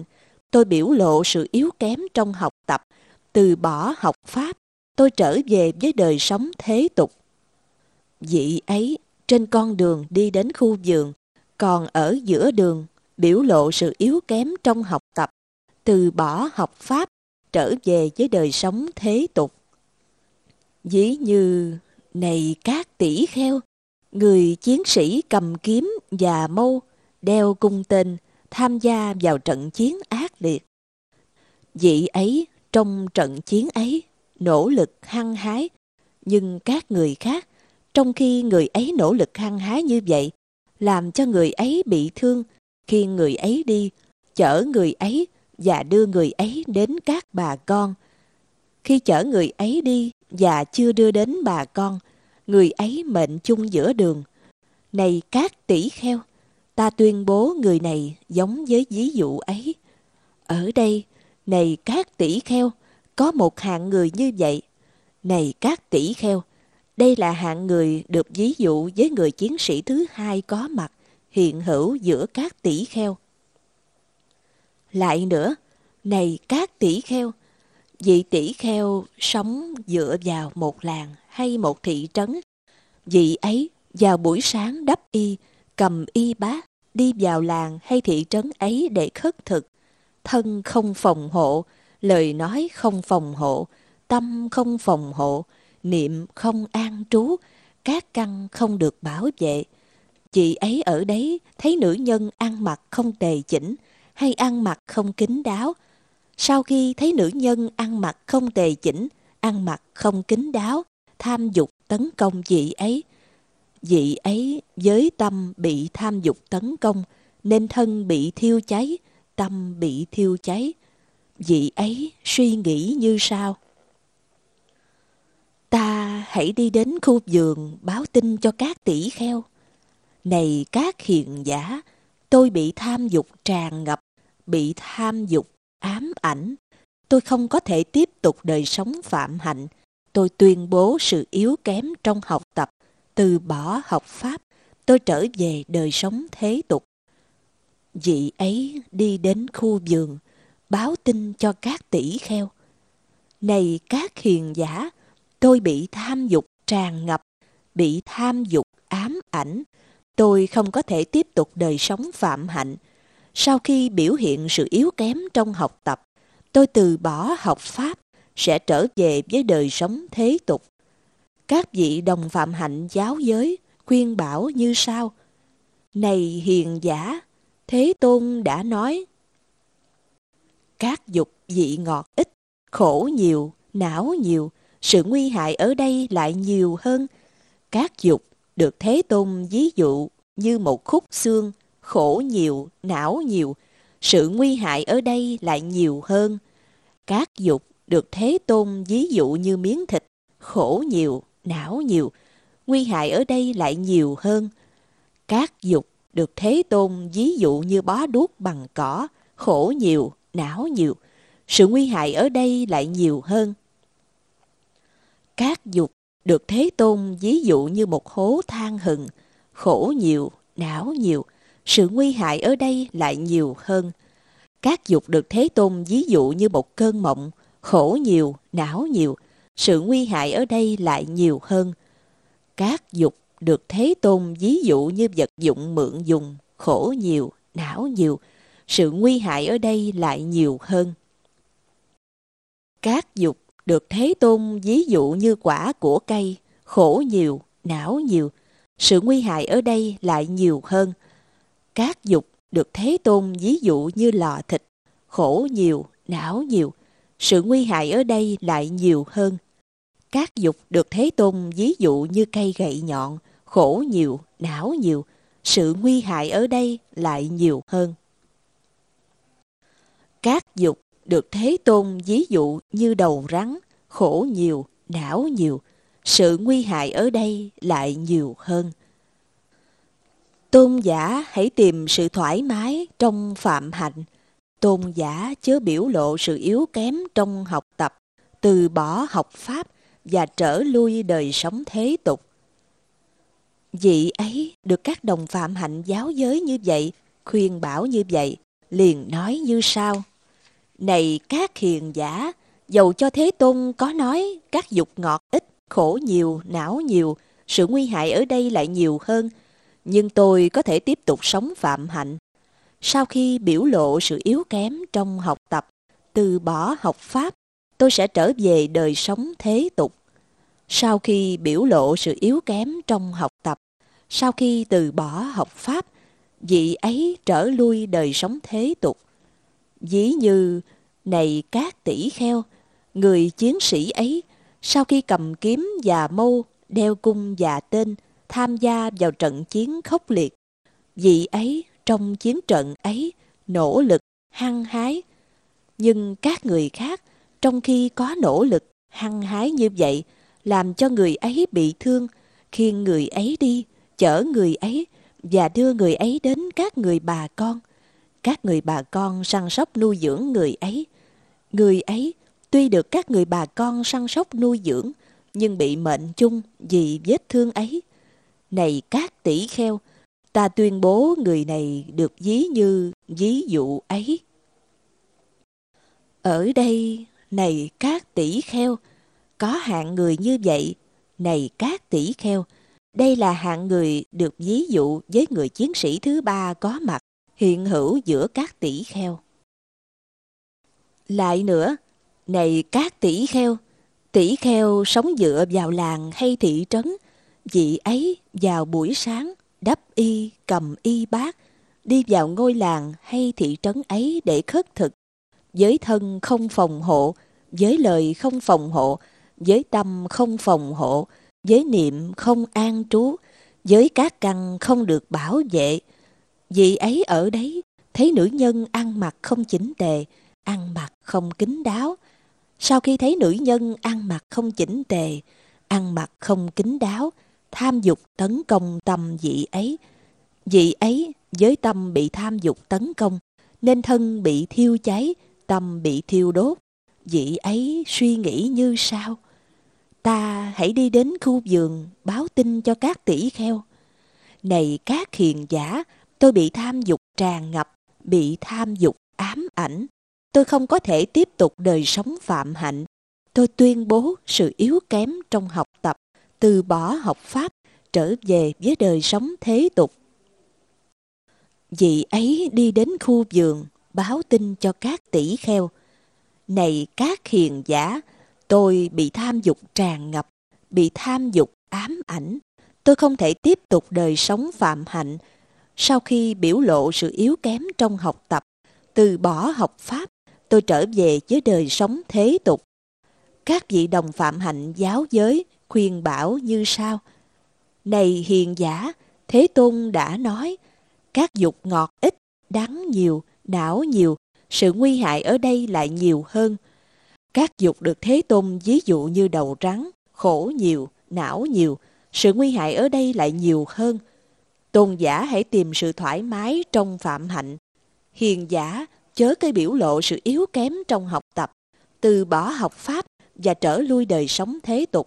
tôi biểu lộ sự yếu kém trong học tập, từ bỏ học pháp, tôi trở về với đời sống thế tục. Vị ấy trên con đường đi đến khu vườn, còn ở giữa đường biểu lộ sự yếu kém trong học tập, từ bỏ học pháp, trở về với đời sống thế tục. Ví như, này các tỷ kheo, người chiến sĩ cầm kiếm và mâu, đeo cung tên, tham gia vào trận chiến ác liệt. Vị ấy trong trận chiến ấy nỗ lực hăng hái, nhưng các người khác, trong khi người ấy nỗ lực hăng hái như vậy, làm cho người ấy bị thương, khi người ấy đi, chở người ấy và đưa người ấy đến các bà con. Khi chở người ấy đi và chưa đưa đến bà con, người ấy mệnh chung giữa đường. Này các tỷ kheo, ta tuyên bố người này giống với ví dụ ấy. Ở đây, này các tỷ kheo, có một hạng người như vậy. Này các tỷ kheo, đây là hạng người được ví dụ với người chiến sĩ thứ hai có mặt, hiện hữu giữa các tỷ kheo. Lại nữa, này các tỷ kheo, vị tỷ kheo sống dựa vào một làng hay một thị trấn. Vị ấy vào buổi sáng đắp y, cầm y bát, đi vào làng hay thị trấn ấy để khất thực. Thân không phòng hộ, lời nói không phòng hộ, tâm không phòng hộ, niệm không an trú, các căn không được bảo vệ. Chị ấy ở đấy thấy nữ nhân ăn mặc không tề chỉnh hay ăn mặc không kín đáo. Sau khi thấy nữ nhân ăn mặc không tề chỉnh, ăn mặc không kín đáo, tham dục tấn công vị ấy. Vị ấy với tâm bị tham dục tấn công, nên thân bị thiêu cháy, tâm bị thiêu cháy. Vị ấy suy nghĩ như sau: ta hãy đi đến khu vườn báo tin cho các tỷ kheo. Này các hiền giả, tôi bị tham dục tràn ngập, bị tham dục ám ảnh. Tôi không có thể tiếp tục đời sống phạm hạnh. Tôi tuyên bố sự yếu kém trong học tập, từ bỏ học pháp, tôi trở về đời sống thế tục. Vị ấy đi đến khu vườn, báo tin cho các tỷ kheo. Này các hiền giả, tôi bị tham dục tràn ngập, bị tham dục ám ảnh. Tôi không có thể tiếp tục đời sống phạm hạnh. Sau khi biểu hiện sự yếu kém trong học tập, tôi từ bỏ học pháp, sẽ trở về với đời sống thế tục. Các vị đồng phạm hạnh giáo giới khuyên bảo như sau: này hiền giả, Thế Tôn đã nói, các dục vị ngọt ít, khổ nhiều, não nhiều, sự nguy hại ở đây lại nhiều hơn. Các dục được Thế Tôn ví dụ như một khúc xương, khổ nhiều, não nhiều, sự nguy hại ở đây lại nhiều hơn. Các dục được Thế Tôn ví dụ như miếng thịt, khổ nhiều, não nhiều, nguy hại ở đây lại nhiều hơn. Các dục được Thế Tôn ví dụ như bó đuốc bằng cỏ, khổ nhiều, não nhiều, sự nguy hại ở đây lại nhiều hơn. Các dục được Thế Tôn ví dụ như một hố than hừng, khổ nhiều, não nhiều, sự nguy hại ở đây lại nhiều hơn. Các dục được Thế Tôn ví dụ như một cơn mộng, khổ nhiều, não nhiều, sự nguy hại ở đây lại nhiều hơn. Các dục được Thế Tôn ví dụ như vật dụng mượn dùng, khổ nhiều, não nhiều, sự nguy hại ở đây lại nhiều hơn. Các dục được Thế Tôn ví dụ như quả của cây, khổ nhiều, não nhiều, sự nguy hại ở đây lại nhiều hơn. Các dục được Thế Tôn ví dụ như lò thịt, khổ nhiều, não nhiều, sự nguy hại ở đây lại nhiều hơn. Các dục được Thế Tôn ví dụ như cây gậy nhọn, khổ nhiều, não nhiều, sự nguy hại ở đây lại nhiều hơn. Các dục được Thế Tôn ví dụ như đầu rắn, khổ nhiều, não nhiều, sự nguy hại ở đây lại nhiều hơn. Tôn giả hãy tìm sự thoải mái trong phạm hạnh. Tôn giả chớ biểu lộ sự yếu kém trong học tập, từ bỏ học pháp và trở lui đời sống thế tục. Vị ấy được các đồng phạm hạnh giáo giới như vậy, khuyên bảo như vậy, liền nói như sau: Này các hiền giả, dầu cho Thế Tôn có nói các dục ngọt ít, khổ nhiều, não nhiều, sự nguy hại ở đây lại nhiều hơn, nhưng tôi có thể tiếp tục sống phạm hạnh. Sau khi biểu lộ sự yếu kém trong học tập, từ bỏ học Pháp, tôi sẽ trở về đời sống thế tục. Sau khi biểu lộ sự yếu kém trong học tập, sau khi từ bỏ học Pháp, vị ấy trở lui đời sống thế tục. Ví như, này các tỷ kheo, người chiến sĩ ấy, sau khi cầm kiếm và mâu, đeo cung và tên, tham gia vào trận chiến khốc liệt, vị ấy trong chiến trận ấy nỗ lực, hăng hái. Nhưng các người khác, trong khi có nỗ lực, hăng hái như vậy, làm cho người ấy bị thương, khiêng người ấy đi, chở người ấy và đưa người ấy đến các người bà con. Các người bà con săn sóc nuôi dưỡng người ấy. Người ấy tuy được các người bà con săn sóc nuôi dưỡng, nhưng bị mệnh chung vì vết thương ấy. Này các tỷ kheo, ta tuyên bố người này được ví như ví dụ ấy. Ở đây, này các tỷ kheo, có hạng người như vậy. Này các tỷ kheo, đây là hạng người được ví dụ với người chiến sĩ thứ ba có mặt, hiện hữu giữa các tỷ kheo. Lại nữa, này các tỷ kheo, tỷ kheo sống dựa vào làng hay thị trấn, vị ấy vào buổi sáng, đắp y, cầm y bát, đi vào ngôi làng hay thị trấn ấy để khất thực, với thân không phòng hộ, với lời không phòng hộ, với tâm không phòng hộ, với niệm không an trú, với các căn không được bảo vệ. Vị ấy ở đấy, thấy nữ nhân ăn mặc không chỉnh tề, ăn mặc không kín đáo. Sau khi thấy nữ nhân ăn mặc không chỉnh tề, ăn mặc không kín đáo, tham dục tấn công tâm vị ấy. Vị ấy với tâm bị tham dục tấn công, nên thân bị thiêu cháy, tâm bị thiêu đốt. Vị ấy suy nghĩ như sau: ta hãy đi đến khu vườn báo tin cho các tỷ kheo. Này các hiền giả, tôi bị tham dục tràn ngập, bị tham dục ám ảnh. Tôi không có thể tiếp tục đời sống phạm hạnh. Tôi tuyên bố sự yếu kém trong học tập, từ bỏ học Pháp, trở về với đời sống thế tục. Vị ấy đi đến khu vườn, báo tin cho các tỷ kheo. Này các hiền giả, tôi bị tham dục tràn ngập, bị tham dục ám ảnh. Tôi không thể tiếp tục đời sống phạm hạnh. Sau khi biểu lộ sự yếu kém trong học tập, từ bỏ học Pháp, tôi trở về với đời sống thế tục. Các vị đồng phạm hạnh giáo giới khuyên bảo như sau: này hiền giả, Thế Tôn đã nói, các dục ngọt ít, đắng nhiều, não nhiều, sự nguy hại ở đây lại nhiều hơn. Các dục được Thế Tôn ví dụ như đầu rắn, khổ nhiều, não nhiều, sự nguy hại ở đây lại nhiều hơn. Tôn giả hãy tìm sự thoải mái trong phạm hạnh. Hiền giả chớ cái biểu lộ sự yếu kém trong học tập, từ bỏ học Pháp và trở lui đời sống thế tục.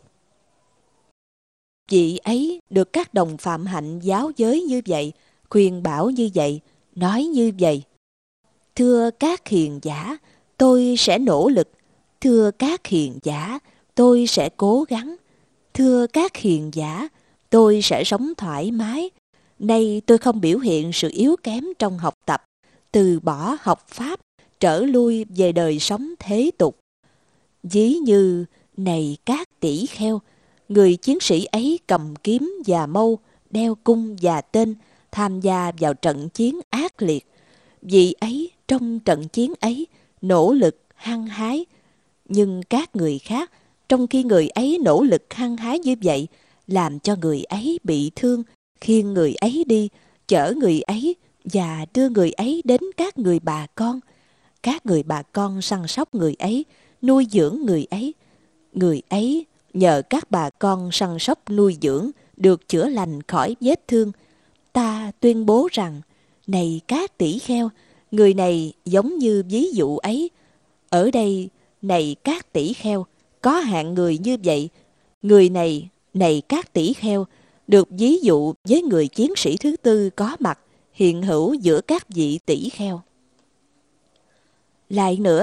Vị ấy được các đồng phạm hạnh giáo giới như vậy, khuyên bảo như vậy, nói như vậy: thưa các hiền giả, tôi sẽ nỗ lực. Thưa các hiền giả, tôi sẽ cố gắng. Thưa các hiền giả, tôi sẽ sống thoải mái. Nay tôi không biểu hiện sự yếu kém trong học tập, từ bỏ học Pháp, trở lui về đời sống thế tục. Ví như, này các tỷ kheo, người chiến sĩ ấy cầm kiếm và mâu, đeo cung và tên, tham gia vào trận chiến ác liệt. Vị ấy trong trận chiến ấy nỗ lực hăng hái. Nhưng các người khác, trong khi người ấy nỗ lực hăng hái như vậy, làm cho người ấy bị thương, khiêng người ấy đi, chở người ấy và đưa người ấy đến các người bà con. Các người bà con săn sóc người ấy, nuôi dưỡng người ấy. Người ấy nhờ các bà con săn sóc nuôi dưỡng được chữa lành khỏi vết thương. Ta tuyên bố rằng, này các tỷ kheo, người này giống như ví dụ ấy. Ở đây, này các tỷ kheo, có hạng người như vậy. Người này, này các tỷ kheo, được ví dụ với người chiến sĩ thứ tư có mặt, hiện hữu giữa các vị tỷ kheo. Lại nữa,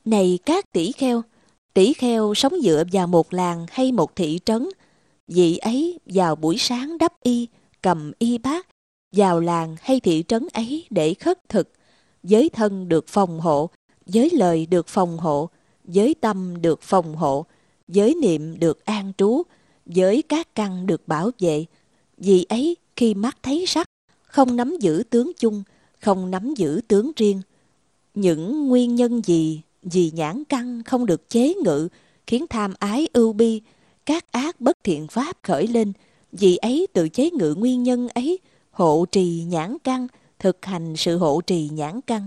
Này các tỷ kheo, tỷ kheo sống dựa vào một làng hay một thị trấn, vị ấy vào buổi sáng đắp y, cầm y bát, vào làng hay thị trấn ấy để khất thực, giới thân được phòng hộ, giới lời được phòng hộ, giới tâm được phòng hộ, giới niệm được an trú, giới các căn được bảo vệ. Vì ấy khi mắt thấy sắc, không nắm giữ tướng chung, không nắm giữ tướng riêng. Những nguyên nhân gì vì nhãn căn không được chế ngự, khiến tham ái ưu bi, các ác bất thiện pháp khởi lên. Vì ấy tự chế ngự nguyên nhân ấy, hộ trì nhãn căn, thực hành sự hộ trì nhãn căn.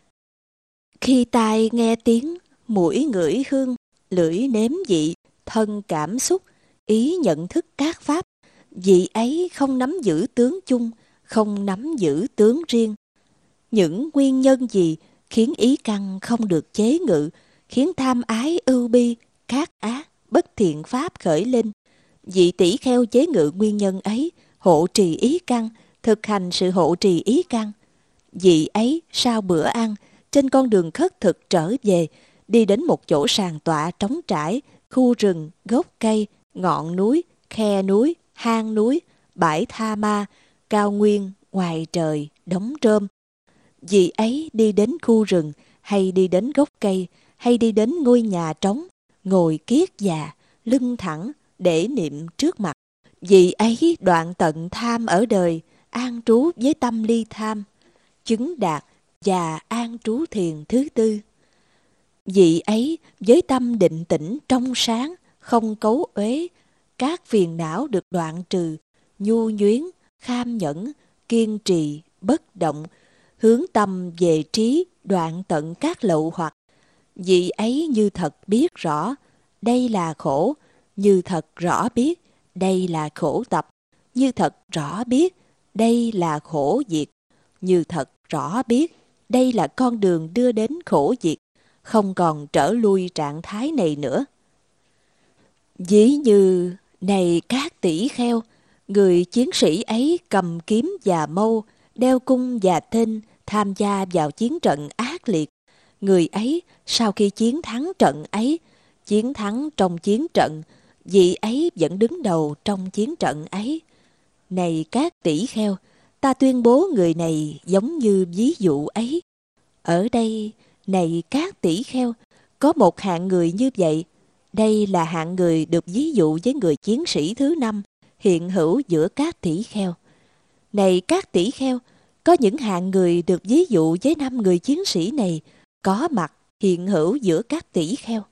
Khi tai nghe tiếng, mũi ngửi hương, lưỡi nếm vị, thân cảm xúc, ý nhận thức các pháp, vị ấy không nắm giữ tướng chung, không nắm giữ tướng riêng. Những nguyên nhân gì khiến ý căn không được chế ngự, khiến tham ái ưu bi, các ác bất thiện pháp khởi lên. Vị tỷ kheo chế ngự nguyên nhân ấy, hộ trì ý căn, thực hành sự hộ trì ý căn. Vị ấy sau bữa ăn, trên con đường khất thực trở về, đi đến một chỗ sàn tọa trống trải, khu rừng, gốc cây, ngọn núi, khe núi, hang núi, bãi tha ma, cao nguyên, ngoài trời, đống rơm. Vị ấy đi đến khu rừng, hay đi đến gốc cây, hay đi đến ngôi nhà trống, ngồi kiết già, lưng thẳng, để niệm trước mặt. Vị ấy đoạn tận tham ở đời, an trú với tâm ly tham, chứng đạt và an trú thiền thứ tư. Vị ấy với tâm định tĩnh trong sáng, không cấu uế, các phiền não được đoạn trừ, nhu nhuyến, kham nhẫn, kiên trì, bất động, hướng tâm về trí, đoạn tận các lậu hoặc. Vị ấy như thật biết rõ, đây là khổ, như thật rõ biết, đây là khổ tập, như thật rõ biết, đây là khổ diệt, như thật rõ biết, đây là con đường đưa đến khổ diệt, không còn trở lui trạng thái này nữa. Ví như, này các tỷ kheo, người chiến sĩ ấy cầm kiếm và mâu, đeo cung và tên, tham gia vào chiến trận ác liệt. Người ấy, sau khi chiến thắng trận ấy, chiến thắng trong chiến trận, vị ấy vẫn đứng đầu trong chiến trận ấy. Này các tỷ kheo, ta tuyên bố người này giống như ví dụ ấy. Ở đây, này các tỷ kheo, có một hạng người như vậy. Đây là hạng người được ví dụ với người chiến sĩ thứ năm, hiện hữu giữa các tỷ kheo. Này các tỷ kheo, có những hạng người được ví dụ với năm người chiến sĩ này, có mặt hiện hữu giữa các tỷ kheo.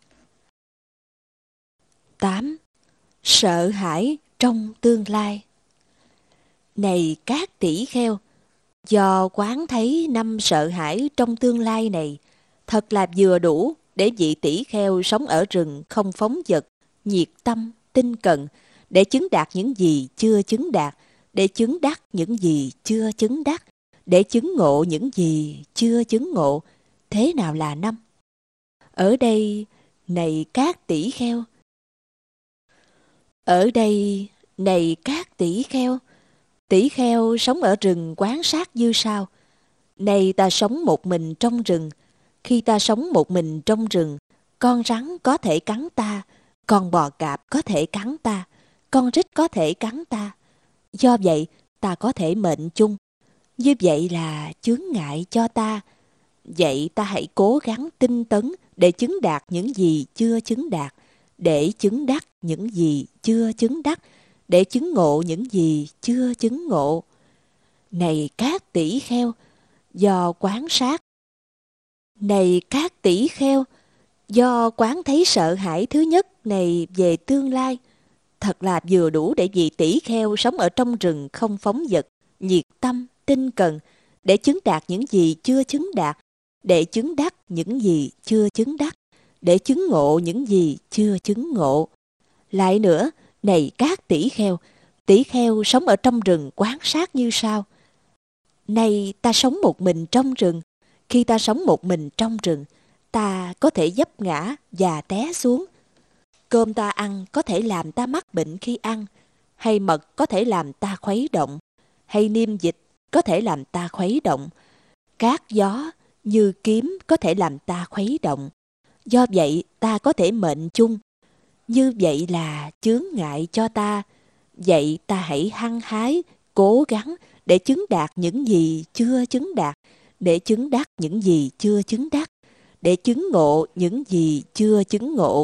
tám. Sợ hãi trong tương lai. Này các tỷ kheo, do quán thấy năm sợ hãi trong tương lai này, thật là vừa đủ để vị tỷ kheo sống ở rừng không phóng dật, nhiệt tâm, tinh cận, để chứng đạt những gì chưa chứng đạt, để chứng đắc những gì chưa chứng đắc, để chứng ngộ những gì chưa chứng ngộ. Thế nào là năm? Ở đây, này các tỷ kheo. Ở đây, này các tỷ kheo. Tỷ kheo sống ở rừng quan sát như sau. Này ta sống một mình trong rừng. Khi ta sống một mình trong rừng, con rắn có thể cắn ta, con bò cạp có thể cắn ta, con rít có thể cắn ta. Do vậy, ta có thể mệnh chung. Như vậy là chướng ngại cho ta. Vậy ta hãy cố gắng tinh tấn để chứng đạt những gì chưa chứng đạt, để chứng đắc những gì chưa chứng đắc, để chứng ngộ những gì chưa chứng ngộ. Này các tỷ kheo, do quán sát. Này các tỷ kheo, do quán thấy sợ hãi thứ nhất này về tương lai, thật là vừa đủ để vị tỷ kheo sống ở trong rừng không phóng dật, nhiệt tâm, tinh cần, để chứng đạt những gì chưa chứng đạt, để chứng đắc những gì chưa chứng đắc, để chứng ngộ những gì chưa chứng ngộ. Lại nữa, này các tỷ kheo, tỷ kheo sống ở trong rừng quán sát như sau. Này ta sống một mình trong rừng. Khi ta sống một mình trong rừng, ta có thể vấp ngã và té xuống. Cơm ta ăn có thể làm ta mắc bệnh khi ăn, hay mật có thể làm ta khuấy động, hay niêm dịch có thể làm ta khuấy động. Cát gió như kiếm có thể làm ta khuấy động. Do vậy ta có thể mệnh chung. Như vậy là chướng ngại cho ta. Vậy ta hãy hăng hái, cố gắng để chứng đạt những gì chưa chứng đạt, để chứng đắc những gì chưa chứng đắc, để chứng ngộ những gì chưa chứng ngộ.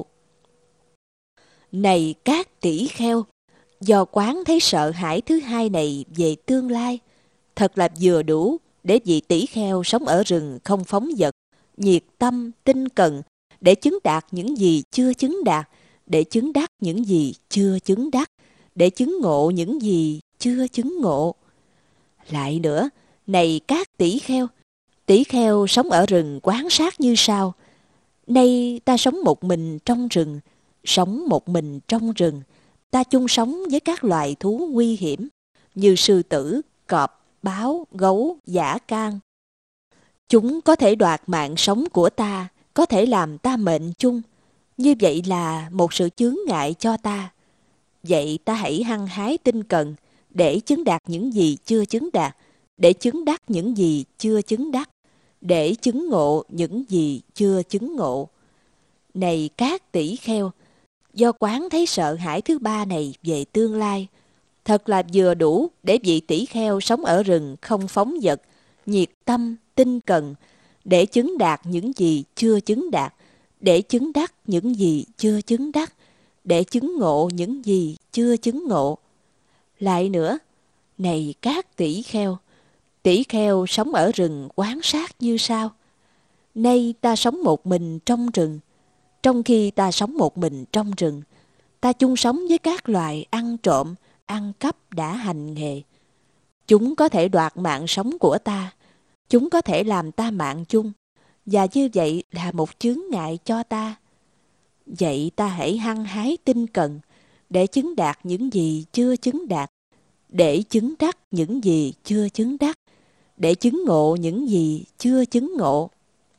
Này các tỷ kheo, do quán thấy sợ hãi thứ hai này về tương lai, thật là vừa đủ để vị tỷ kheo sống ở rừng không phóng dật, nhiệt tâm, tinh cần, để chứng đạt những gì chưa chứng đạt, để chứng đắc những gì chưa chứng đắc, để chứng ngộ những gì chưa chứng ngộ. Lại nữa, này các tỷ kheo, tỷ kheo sống ở rừng quán sát như sau. Nay ta sống một mình trong rừng, sống một mình trong rừng, ta chung sống với các loài thú nguy hiểm, như sư tử, cọp, báo, gấu, dã can. Chúng có thể đoạt mạng sống của ta, có thể làm ta mệnh chung. Như vậy là một sự chướng ngại cho ta. Vậy ta hãy hăng hái tinh cần, để chứng đạt những gì chưa chứng đạt, để chứng đắc những gì chưa chứng đắc, để chứng ngộ những gì chưa chứng ngộ. Này các tỷ kheo, do quán thấy sợ hãi thứ ba này về tương lai, thật là vừa đủ để vị tỷ kheo sống ở rừng không phóng dật, nhiệt tâm, tinh cần, để chứng đạt những gì chưa chứng đạt, để chứng đắc những gì chưa chứng đắc, để chứng ngộ những gì chưa chứng ngộ. Lại nữa, này các tỷ kheo, tỷ kheo sống ở rừng quán sát như sau. Nay ta sống một mình trong rừng. Trong khi ta sống một mình trong rừng, ta chung sống với các loài ăn trộm, ăn cắp đã hành nghề. Chúng có thể đoạt mạng sống của ta, chúng có thể làm ta mạng chung, và như vậy là một chướng ngại cho ta. Vậy ta hãy hăng hái tinh cần, để chứng đạt những gì chưa chứng đạt, để chứng đắc những gì chưa chứng đắc, để chứng ngộ những gì chưa chứng ngộ.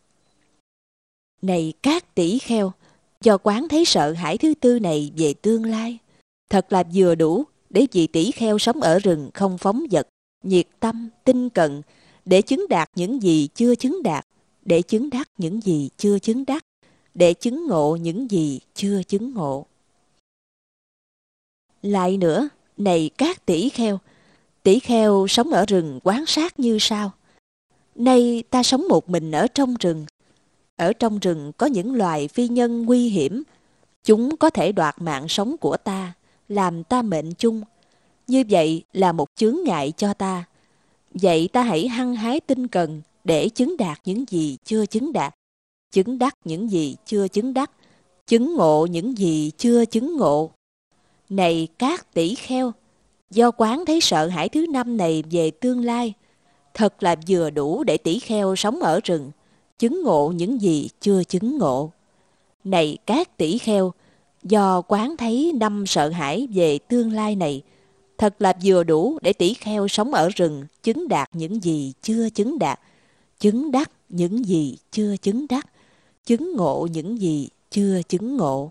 Này các tỷ kheo, do quán thấy sợ hãi thứ tư này về tương lai, thật là vừa đủ để vị tỷ kheo sống ở rừng không phóng dật, nhiệt tâm, tinh cần, để chứng đạt những gì chưa chứng đạt, để chứng đắc những gì chưa chứng đắc, để chứng ngộ những gì chưa chứng ngộ. Lại nữa, này các tỷ kheo, tỷ kheo sống ở rừng quán sát như sau. Nay ta sống một mình ở trong rừng. Ở trong rừng có những loài phi nhân nguy hiểm. Chúng có thể đoạt mạng sống của ta, làm ta mệnh chung. Như vậy là một chướng ngại cho ta. Vậy ta hãy hăng hái tinh cần để chứng đạt những gì chưa chứng đạt, chứng đắc những gì chưa chứng đắc, chứng ngộ những gì chưa chứng ngộ. Này các tỷ kheo, do quán thấy sợ hãi thứ năm này về tương lai, thật là vừa đủ để tỷ kheo sống ở rừng, chứng ngộ những gì chưa chứng ngộ. Này các tỷ kheo, do quán thấy năm sợ hãi về tương lai này, thật là vừa đủ để tỷ kheo sống ở rừng, chứng đạt những gì chưa chứng đạt, chứng đắc những gì chưa chứng đắc, chứng ngộ những gì chưa chứng ngộ.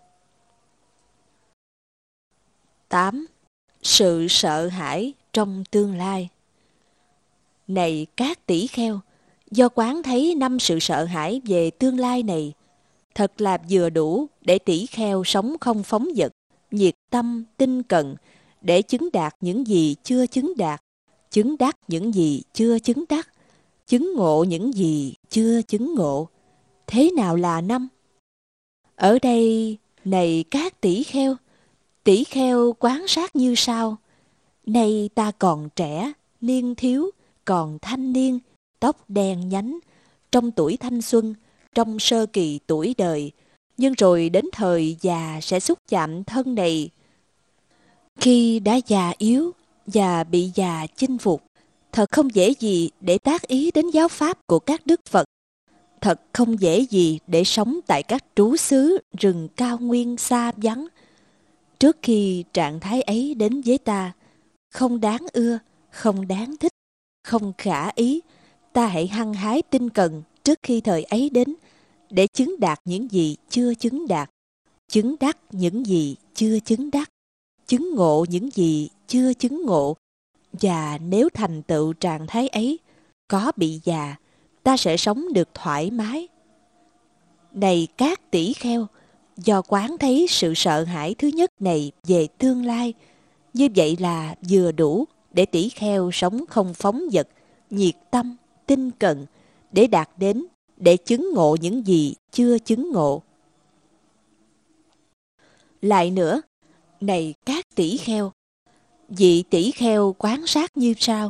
tám. Sự sợ hãi trong tương lai. Này các tỷ kheo, do quán thấy năm sự sợ hãi về tương lai này, thật là vừa đủ để tỷ kheo sống không phóng dật, nhiệt tâm, tinh cần, để chứng đạt những gì chưa chứng đạt, chứng đắc những gì chưa chứng đắc, chứng ngộ những gì chưa chứng ngộ. Thế nào là năm? Ở đây, này các tỷ kheo, tỷ kheo quán sát như sau. Nay ta còn trẻ, niên thiếu, còn thanh niên, tóc đen nhánh, trong tuổi thanh xuân, trong sơ kỳ tuổi đời, nhưng rồi đến thời già sẽ xúc chạm thân này. Khi đã già yếu và bị già chinh phục, thật không dễ gì để tác ý đến giáo pháp của các đức Phật. Thật không dễ gì để sống tại các trú xứ rừng cao nguyên xa vắng. Trước khi trạng thái ấy đến với ta, không đáng ưa, không đáng thích, không khả ý, ta hãy hăng hái tinh cần trước khi thời ấy đến, để chứng đạt những gì chưa chứng đạt, chứng đắc những gì chưa chứng đắc, chứng ngộ những gì chưa chứng ngộ. Và nếu thành tựu trạng thái ấy, có bị già, ta sẽ sống được thoải mái. Này các tỷ kheo, do quán thấy sự sợ hãi thứ nhất này về tương lai, như vậy là vừa đủ để tỷ kheo sống không phóng dật, nhiệt tâm, tinh cận, để đạt đến, để chứng ngộ những gì chưa chứng ngộ. Lại nữa, này các tỷ kheo, vị tỷ kheo quán sát như sau: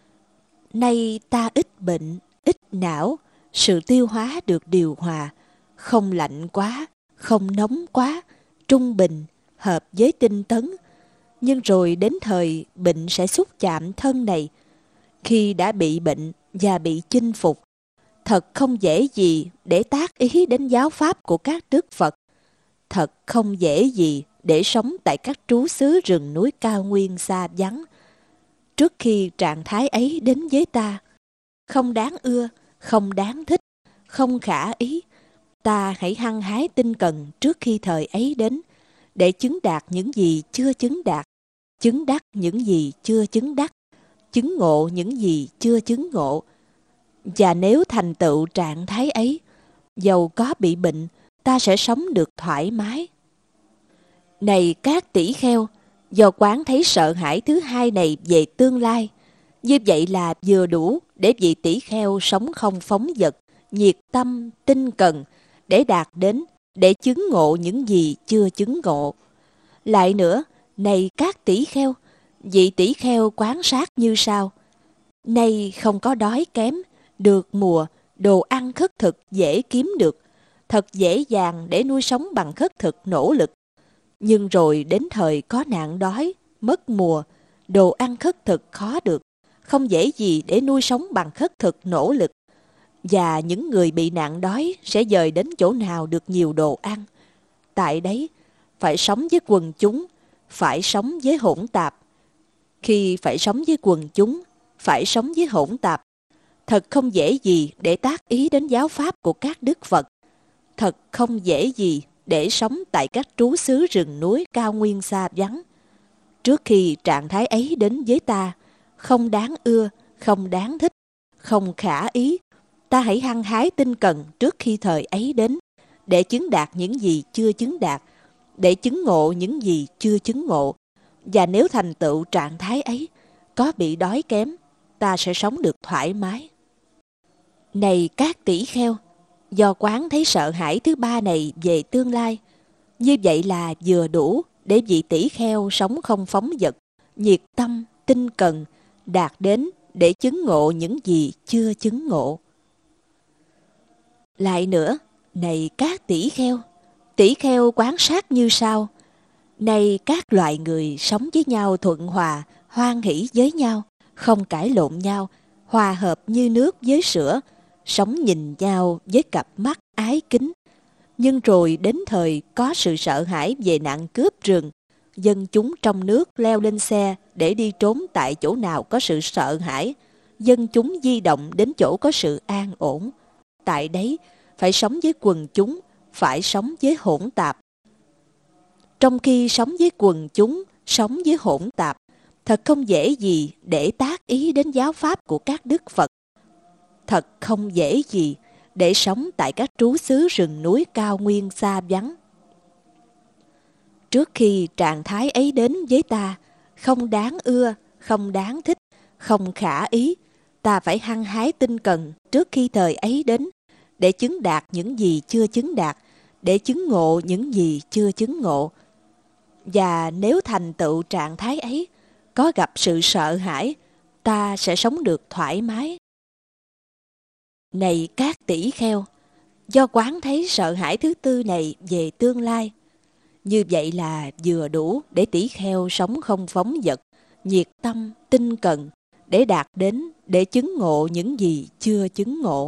nay ta ít bệnh, ít não, sự tiêu hóa được điều hòa, không lạnh quá, không nóng quá, trung bình, hợp với tinh tấn. Nhưng rồi đến thời bệnh sẽ xúc chạm thân này. Khi đã bị bệnh và bị chinh phục, thật không dễ gì để tác ý đến giáo pháp của các đức Phật. Thật không dễ gì để sống tại các trú xứ rừng núi cao nguyên xa vắng. Trước khi trạng thái ấy đến với ta, không đáng ưa, không đáng thích, không khả ý, ta hãy hăng hái tinh cần trước khi thời ấy đến, để chứng đạt những gì chưa chứng đạt, chứng đắc những gì chưa chứng đắc, chứng ngộ những gì chưa chứng ngộ. Và nếu thành tựu trạng thái ấy, dầu có bị bệnh, ta sẽ sống được thoải mái. Này các tỷ kheo, do quán thấy sợ hãi thứ hai này về tương lai, như vậy là vừa đủ để vị tỷ kheo sống không phóng dật, nhiệt tâm, tinh cần, để đạt đến, để chứng ngộ những gì chưa chứng ngộ. Lại nữa, này các tỷ kheo, vị tỷ kheo quán sát như sau: nay không có đói kém, được mùa, đồ ăn khất thực dễ kiếm được, thật dễ dàng để nuôi sống bằng khất thực nỗ lực. Nhưng rồi đến thời có nạn đói, mất mùa, đồ ăn khất thực khó được, không dễ gì để nuôi sống bằng khất thực nỗ lực. Và những người bị nạn đói sẽ dời đến chỗ nào được nhiều đồ ăn. Tại đấy, phải sống với quần chúng, phải sống với hỗn tạp. Khi phải sống với quần chúng, phải sống với hỗn tạp, thật không dễ gì để tác ý đến giáo pháp của các đức Phật. Thật không dễ gì để sống tại các trú xứ rừng núi cao nguyên xa vắng. Trước khi trạng thái ấy đến với ta, không đáng ưa, không đáng thích, không khả ý, ta hãy hăng hái tinh cần trước khi thời ấy đến, để chứng đạt những gì chưa chứng đạt, để chứng ngộ những gì chưa chứng ngộ. Và nếu thành tựu trạng thái ấy, có bị đói kém, ta sẽ sống được thoải mái. Này các tỷ kheo, do quán thấy sợ hãi thứ ba này về tương lai, như vậy là vừa đủ để vị tỷ kheo sống không phóng dật, nhiệt tâm, tinh cần, đạt đến, để chứng ngộ những gì chưa chứng ngộ. Lại nữa, này các tỷ kheo, tỷ kheo quán sát như sau: này các loài người sống với nhau thuận hòa, hoan hỷ với nhau, không cãi lộn nhau, hòa hợp như nước với sữa, sống nhìn nhau với cặp mắt ái kính. Nhưng rồi đến thời có sự sợ hãi về nạn cướp rừng, dân chúng trong nước leo lên xe để đi trốn tại chỗ nào có sự sợ hãi, dân chúng di động đến chỗ có sự an ổn. Tại đấy, phải sống với quần chúng, phải sống với hỗn tạp. Trong khi sống với quần chúng, sống với hỗn tạp, thật không dễ gì để tác ý đến giáo pháp của các đức Phật. Thật không dễ gì để sống tại các trú xứ rừng núi cao nguyên xa vắng. Trước khi trạng thái ấy đến với ta, không đáng ưa, không đáng thích, không khả ý, ta phải hăng hái tinh cần trước khi thời ấy đến, để chứng đạt những gì chưa chứng đạt, để chứng ngộ những gì chưa chứng ngộ. Và nếu thành tựu trạng thái ấy, có gặp sự sợ hãi, ta sẽ sống được thoải mái. Này các tỷ kheo, do quán thấy sợ hãi thứ tư này về tương lai, như vậy là vừa đủ để tỷ kheo sống không phóng dật, nhiệt tâm, tinh cần, để đạt đến, để chứng ngộ những gì chưa chứng ngộ.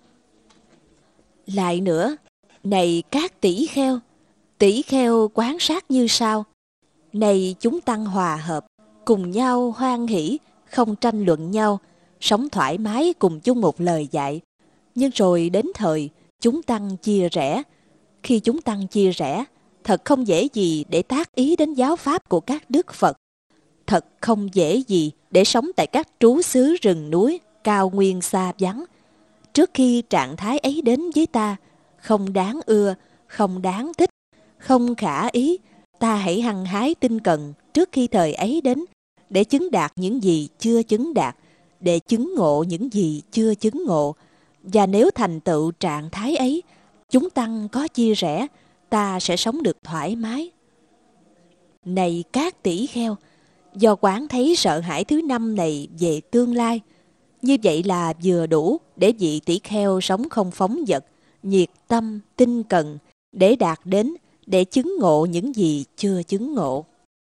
Lại nữa, này các tỷ kheo, tỷ kheo quán sát như sau: này chúng tăng hòa hợp, cùng nhau hoan hỷ, không tranh luận nhau, sống thoải mái cùng chung một lời dạy. Nhưng rồi đến thời, chúng tăng chia rẽ. Khi chúng tăng chia rẽ, thật không dễ gì để tác ý đến giáo pháp của các đức Phật. Thật không dễ gì để sống tại các trú xứ rừng núi, cao nguyên xa vắng. Trước khi trạng thái ấy đến với ta, không đáng ưa, không đáng thích, không khả ý, ta hãy hăng hái tinh cần trước khi thời ấy đến, để chứng đạt những gì chưa chứng đạt, để chứng ngộ những gì chưa chứng ngộ. Và nếu thành tựu trạng thái ấy, chúng tăng có chia rẽ, ta sẽ sống được thoải mái. Này các tỷ kheo, do quán thấy sợ hãi thứ năm này về tương lai, như vậy là vừa đủ để vị tỷ kheo sống không phóng dật, nhiệt tâm, tinh cần, để đạt đến, để chứng ngộ những gì chưa chứng ngộ.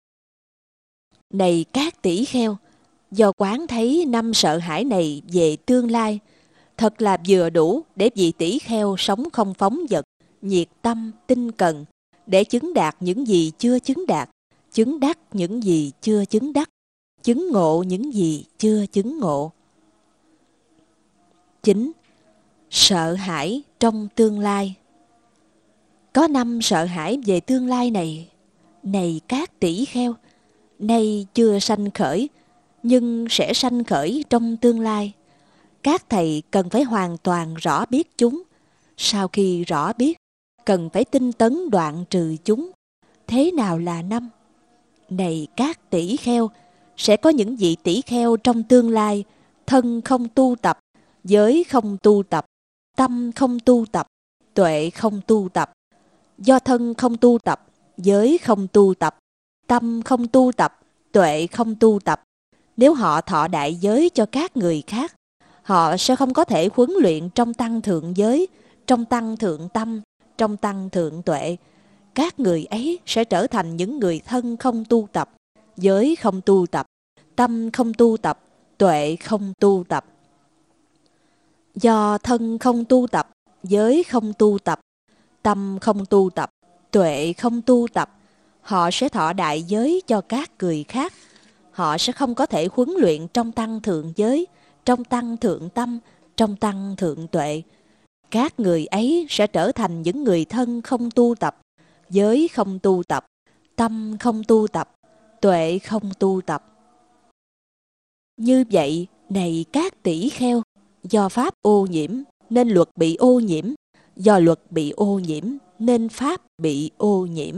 Này các tỷ kheo, do quán thấy năm sợ hãi này về tương lai, thật là vừa đủ để vị tỷ kheo sống không phóng dật, nhiệt tâm, tinh cần, để chứng đạt những gì chưa chứng đạt, chứng đắc những gì chưa chứng đắc, chứng ngộ những gì chưa chứng ngộ. Chín. Sợ hãi trong tương lai. Có năm sợ hãi về tương lai này. Này các tỷ kheo, nay chưa sanh khởi, nhưng sẽ sanh khởi trong tương lai. Các thầy cần phải hoàn toàn rõ biết chúng. Sau khi rõ biết, cần phải tinh tấn đoạn trừ chúng. Thế nào là năm? Này các tỷ kheo, sẽ có những vị tỷ kheo trong tương lai, thân không tu tập, giới không tu tập, tâm không tu tập, tuệ không tu tập. Do thân không tu tập, giới không tu tập, tâm không tu tập, tuệ không tu tập, nếu họ thọ đại giới cho các người khác, họ sẽ không có thể huấn luyện trong tăng thượng giới, trong tăng thượng tâm, trong tăng thượng tuệ. Các người ấy sẽ trở thành những người thân không tu tập, giới không tu tập, tâm không tu tập, tuệ không tu tập. Do thân không tu tập, giới không tu tập, tâm không tu tập, tuệ không tu tập, họ sẽ thọ đại giới cho các người khác. Họ sẽ không có thể huấn luyện trong tăng thượng giới, trong tăng thượng tâm, trong tăng thượng tuệ. Các người ấy sẽ trở thành những người thân không tu tập, giới không tu tập, tâm không tu tập, tuệ không tu tập. Như vậy, này các tỷ kheo, do pháp ô nhiễm nên luật bị ô nhiễm, do luật bị ô nhiễm nên pháp bị ô nhiễm.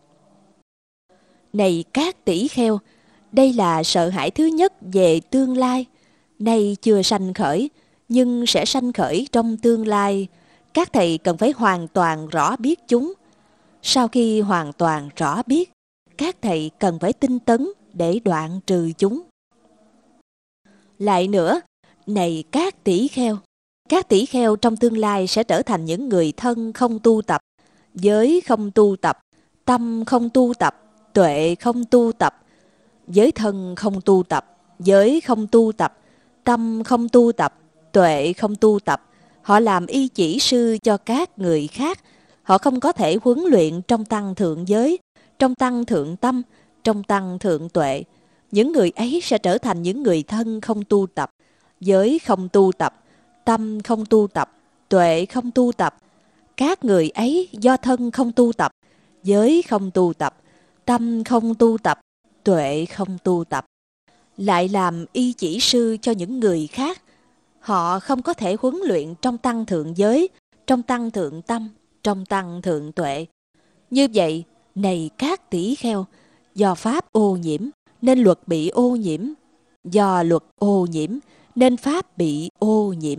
Này các tỷ kheo, đây là sợ hãi thứ nhất về tương lai, nay chưa sanh khởi, nhưng sẽ sanh khởi trong tương lai. Các thầy cần phải hoàn toàn rõ biết chúng. Sau khi hoàn toàn rõ biết, các thầy cần phải tinh tấn để đoạn trừ chúng. Lại nữa, này các tỷ kheo, các tỷ kheo trong tương lai sẽ trở thành những người thân không tu tập, giới không tu tập, tâm không tu tập, tuệ không tu tập. Giới thân không tu tập, giới không tu tập, tâm không tu tập, tuệ không tu tập. Họ làm y chỉ sư cho các người khác. Họ không có thể huấn luyện trong tăng thượng giới, trong tăng thượng tâm, trong tăng thượng tuệ. Những người ấy sẽ trở thành những người thân không tu tập, giới không tu tập, tâm không tu tập, tuệ không tu tập. Các người ấy do thân không tu tập, giới không tu tập, tâm không tu tập, tuệ không tu tập, lại làm y chỉ sư cho những người khác. Họ không có thể huấn luyện trong tăng thượng giới, trong tăng thượng tâm, trong tăng thượng tuệ. Như vậy, này các tỷ kheo, do pháp ô nhiễm nên luật bị ô nhiễm, do luật ô nhiễm nên pháp bị ô nhiễm.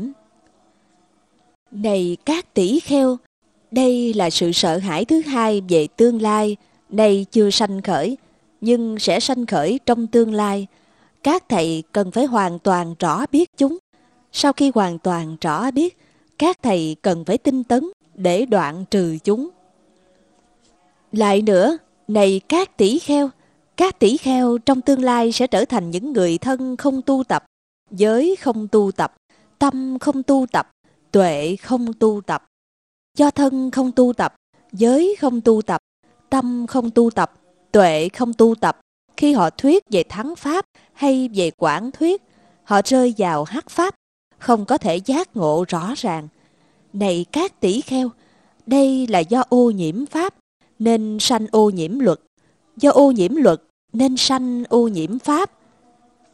Này các tỷ kheo, đây là sự sợ hãi thứ hai về tương lai, nay chưa sanh khởi, nhưng sẽ sanh khởi trong tương lai. Các thầy cần phải hoàn toàn rõ biết chúng. Sau khi hoàn toàn rõ biết, các thầy cần phải tinh tấn để đoạn trừ chúng. Lại nữa, này các tỷ kheo, các tỷ kheo trong tương lai sẽ trở thành những người thân không tu tập, giới không tu tập, tâm không tu tập, tuệ không tu tập. Do thân không tu tập, giới không tu tập, tâm không tu tập, tuệ không tu tập, khi họ thuyết về thắng pháp hay về quản thuyết, họ rơi vào hắc pháp, không có thể giác ngộ rõ ràng. Này các tỷ kheo, đây là do ô nhiễm pháp nên sanh ô nhiễm luật, do ô nhiễm luật nên sanh ô nhiễm pháp.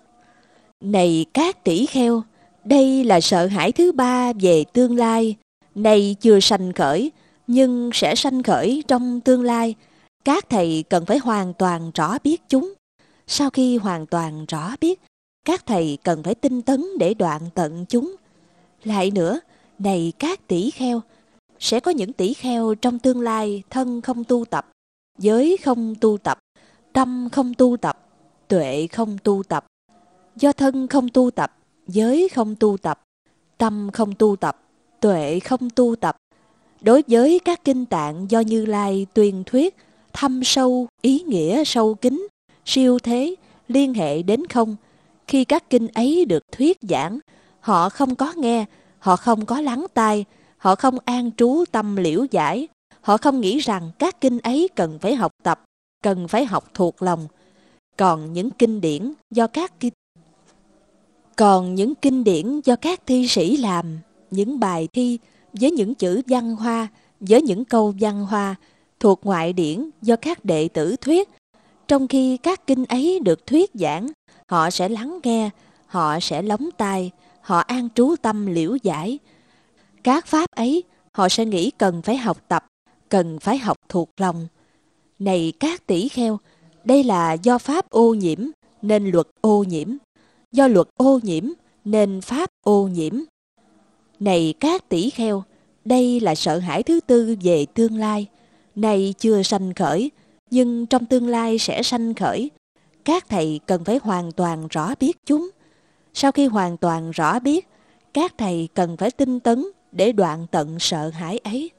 Này các tỷ kheo, đây là sợ hãi thứ ba về tương lai, Nay chưa sanh khởi, nhưng sẽ sanh khởi trong tương lai. Các thầy cần phải hoàn toàn rõ biết chúng. Sau khi hoàn toàn rõ biết, các thầy cần phải tinh tấn để đoạn tận chúng. Lại nữa, này các tỷ kheo, sẽ có những tỷ kheo trong tương lai thân không tu tập, giới không tu tập, tâm không tu tập, tuệ không tu tập. Do thân không tu tập, giới không tu tập, tâm không tu tập, tuệ không tu tập. Đối với các kinh tạng do Như Lai tuyên thuyết, thâm sâu, ý nghĩa sâu kín, siêu thế, liên hệ đến không. Khi các kinh ấy được thuyết giảng, họ không có nghe, họ không có lắng tai, họ không an trú tâm liễu giải, họ không nghĩ rằng các kinh ấy cần phải học tập, cần phải học thuộc lòng. Còn những kinh điển do các kinh Còn những kinh điển do các thi sĩ làm, những bài thi với những chữ văn hoa, với những câu văn hoa, thuộc ngoại điển do các đệ tử thuyết. Trong khi các kinh ấy được thuyết giảng, họ sẽ lắng nghe, họ sẽ lóng tai, họ an trú tâm liễu giải. Các pháp ấy, họ sẽ nghĩ cần phải học tập, cần phải học thuộc lòng. Này các tỷ kheo, đây là do pháp ô nhiễm, nên luật ô nhiễm. Do luật ô nhiễm, nên pháp ô nhiễm. Này các tỷ kheo, đây là sợ hãi thứ tư về tương lai. Này chưa sanh khởi, nhưng trong tương lai sẽ sanh khởi. Các thầy cần phải hoàn toàn rõ biết chúng. Sau khi hoàn toàn rõ biết, các thầy cần phải tinh tấn để đoạn tận sợ hãi ấy.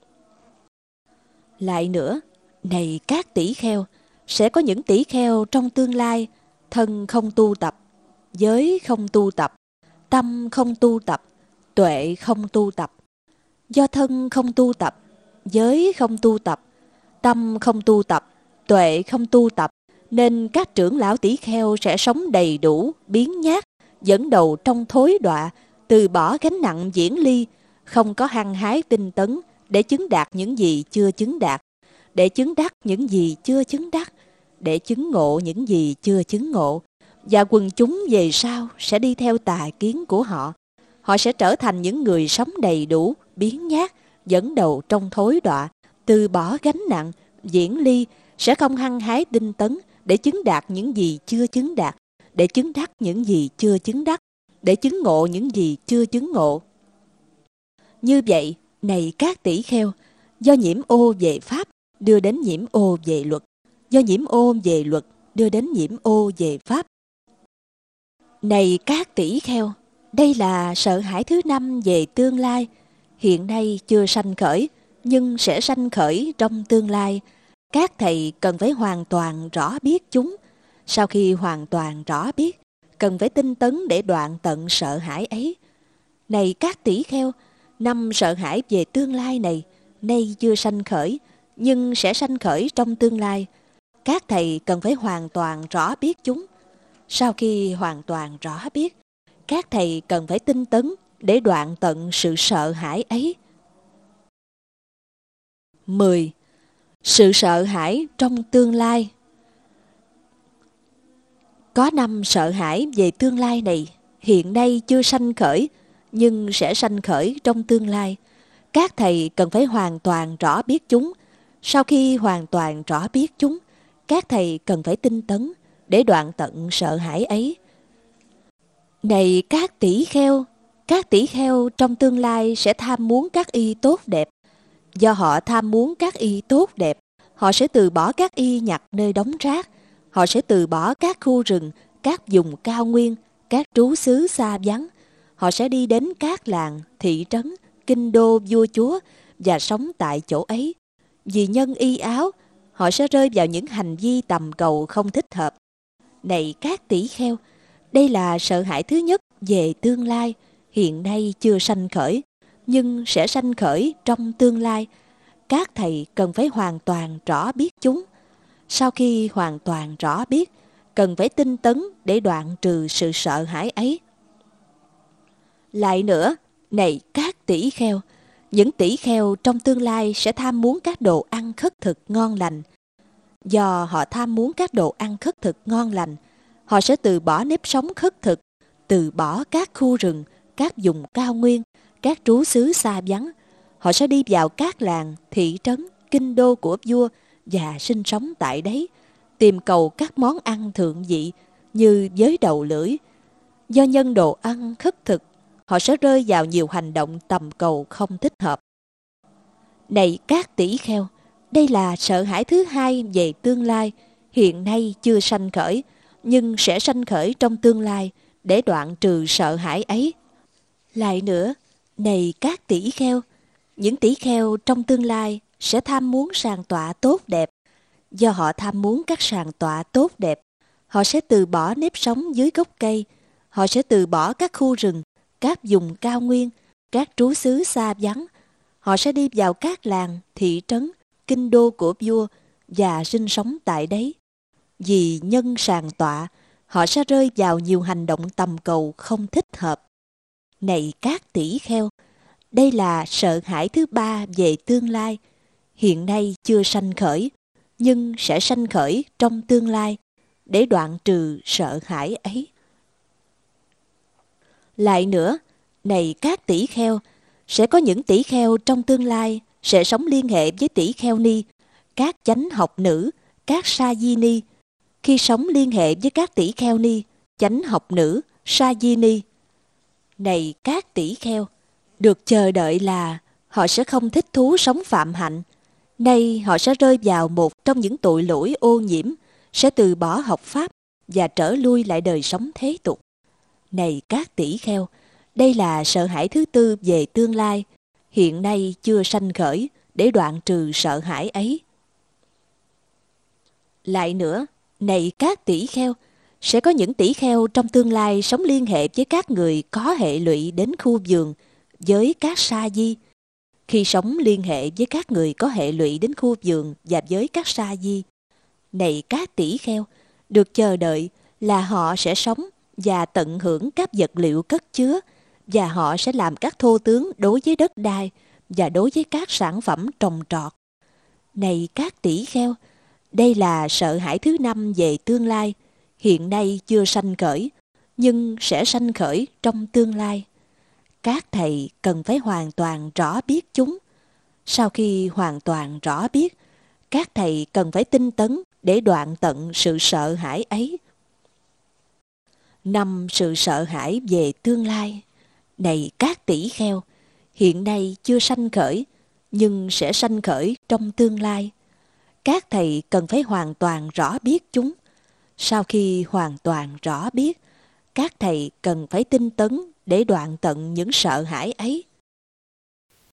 Lại nữa, này các tỷ kheo, sẽ có những tỷ kheo trong tương lai, thân không tu tập, giới không tu tập, tâm không tu tập, tuệ không tu tập. Do thân không tu tập, giới không tu tập, tâm không tu tập, tuệ không tu tập, nên các trưởng lão tỷ kheo sẽ sống đầy đủ, biếng nhác, dẫn đầu trong thối đọa, từ bỏ gánh nặng diễn ly, không có hăng hái tinh tấn để chứng đạt những gì chưa chứng đạt, để chứng đắc những gì chưa chứng đắc, để chứng ngộ những gì chưa chứng ngộ. Và quần chúng về sau sẽ đi theo tà kiến của họ. Họ sẽ trở thành những người sống đầy đủ, biếng nhác, dẫn đầu trong thối đọa, từ bỏ gánh nặng, diễn ly, sẽ không hăng hái tinh tấn để chứng đạt những gì chưa chứng đạt, để chứng đắc những gì chưa chứng đắc, để chứng ngộ những gì chưa chứng ngộ. Như vậy, này các tỷ kheo, do nhiễm ô về pháp đưa đến nhiễm ô về luật, do nhiễm ô về luật đưa đến nhiễm ô về pháp. Này các tỷ kheo, đây là sợ hãi thứ năm về tương lai, hiện nay chưa sanh khởi, nhưng sẽ sanh khởi trong tương lai. Các thầy cần phải hoàn toàn rõ biết chúng. Sau khi hoàn toàn rõ biết, cần phải tinh tấn để đoạn tận sợ hãi ấy. Này các tỷ kheo, năm sợ hãi về tương lai này, nay chưa sanh khởi, nhưng sẽ sanh khởi trong tương lai. Các thầy cần phải hoàn toàn rõ biết chúng. Sau khi hoàn toàn rõ biết, các thầy cần phải tinh tấn để đoạn tận sự sợ hãi ấy. mười. Sự sợ hãi trong tương lai. Có năm sợ hãi về tương lai này, hiện nay chưa sanh khởi, nhưng sẽ sanh khởi trong tương lai. Các thầy cần phải hoàn toàn rõ biết chúng. Sau khi hoàn toàn rõ biết chúng, các thầy cần phải tinh tấn để đoạn tận sợ hãi ấy. Này các tỷ kheo, các tỷ kheo trong tương lai sẽ tham muốn các y tốt đẹp. Do họ tham muốn các y tốt đẹp, họ sẽ từ bỏ các y nhặt nơi đống rác. Họ sẽ từ bỏ các khu rừng, các vùng cao nguyên, các trú xứ xa vắng. Họ sẽ đi đến các làng, thị trấn, kinh đô vua chúa và sống tại chỗ ấy. Vì nhân y áo, họ sẽ rơi vào những hành vi tầm cầu không thích hợp. Này các tỷ kheo, đây là sợ hãi thứ nhất về tương lai, hiện nay chưa sanh khởi, nhưng sẽ sanh khởi trong tương lai. Các thầy cần phải hoàn toàn rõ biết chúng. Sau khi hoàn toàn rõ biết, cần phải tinh tấn để đoạn trừ sự sợ hãi ấy. Lại nữa, này các tỷ kheo, những tỷ kheo trong tương lai sẽ tham muốn các đồ ăn khất thực ngon lành. Do họ tham muốn các đồ ăn khất thực ngon lành, họ sẽ từ bỏ nếp sống khất thực, từ bỏ các khu rừng, các vùng cao nguyên, các trú xứ xa vắng. Họ sẽ đi vào các làng, thị trấn, kinh đô của vua và sinh sống tại đấy, tìm cầu các món ăn thượng vị như với đầu lưỡi. Do nhân đồ ăn khất thực, họ sẽ rơi vào nhiều hành động tầm cầu không thích hợp. Này các tỷ kheo, đây là sợ hãi thứ hai về tương lai, hiện nay chưa sanh khởi, nhưng sẽ sanh khởi trong tương lai để đoạn trừ sợ hãi ấy. Lại nữa, này các tỷ kheo, những tỷ kheo trong tương lai sẽ tham muốn sàng tọa tốt đẹp. Do họ tham muốn các sàng tọa tốt đẹp, họ sẽ từ bỏ nếp sống dưới gốc cây, họ sẽ từ bỏ các khu rừng, các vùng cao nguyên, các trú xứ xa vắng. Họ sẽ đi vào các làng, thị trấn, kinh đô của vua và sinh sống tại đấy. Vì nhân sàng tọa, họ sẽ rơi vào nhiều hành động tầm cầu không thích hợp. Này các tỷ kheo, đây là sợ hãi thứ ba về tương lai, hiện nay chưa sanh khởi, nhưng sẽ sanh khởi trong tương lai để đoạn trừ sợ hãi ấy. Lại nữa, này các tỷ kheo, sẽ có những tỷ kheo trong tương lai sẽ sống liên hệ với tỷ kheo ni, các chánh học nữ, các sa di ni. Khi sống liên hệ với các tỷ kheo ni, chánh học nữ, sa di ni. Này các tỷ kheo, được chờ đợi là họ sẽ không thích thú sống phạm hạnh. Nay họ sẽ rơi vào một trong những tội lỗi ô nhiễm, sẽ từ bỏ học pháp và trở lui lại đời sống thế tục. Này các tỷ kheo, đây là sợ hãi thứ tư về tương lai, hiện nay chưa sanh khởi để đoạn trừ sợ hãi ấy. Lại nữa, này các tỷ kheo, sẽ có những tỷ kheo trong tương lai sống liên hệ với các người có hệ lụy đến khu vườn, với các sa di. Khi sống liên hệ với các người có hệ lụy đến khu vườn và với các sa di, này các tỷ kheo, được chờ đợi là họ sẽ sống và tận hưởng các vật liệu cất chứa, và họ sẽ làm các thô tướng đối với đất đai và đối với các sản phẩm trồng trọt. Này các tỷ kheo, đây là sợ hãi thứ năm về tương lai, hiện nay chưa sanh khởi, nhưng sẽ sanh khởi trong tương lai. Các thầy cần phải hoàn toàn rõ biết chúng. Sau khi hoàn toàn rõ biết, các thầy cần phải tinh tấn để đoạn tận sự sợ hãi ấy. Năm sự sợ hãi về tương lai. Này các tỷ kheo, hiện nay chưa sanh khởi, nhưng sẽ sanh khởi trong tương lai. Các thầy cần phải hoàn toàn rõ biết chúng. Sau khi hoàn toàn rõ biết, các thầy cần phải tinh tấn để đoạn tận những sợ hãi ấy.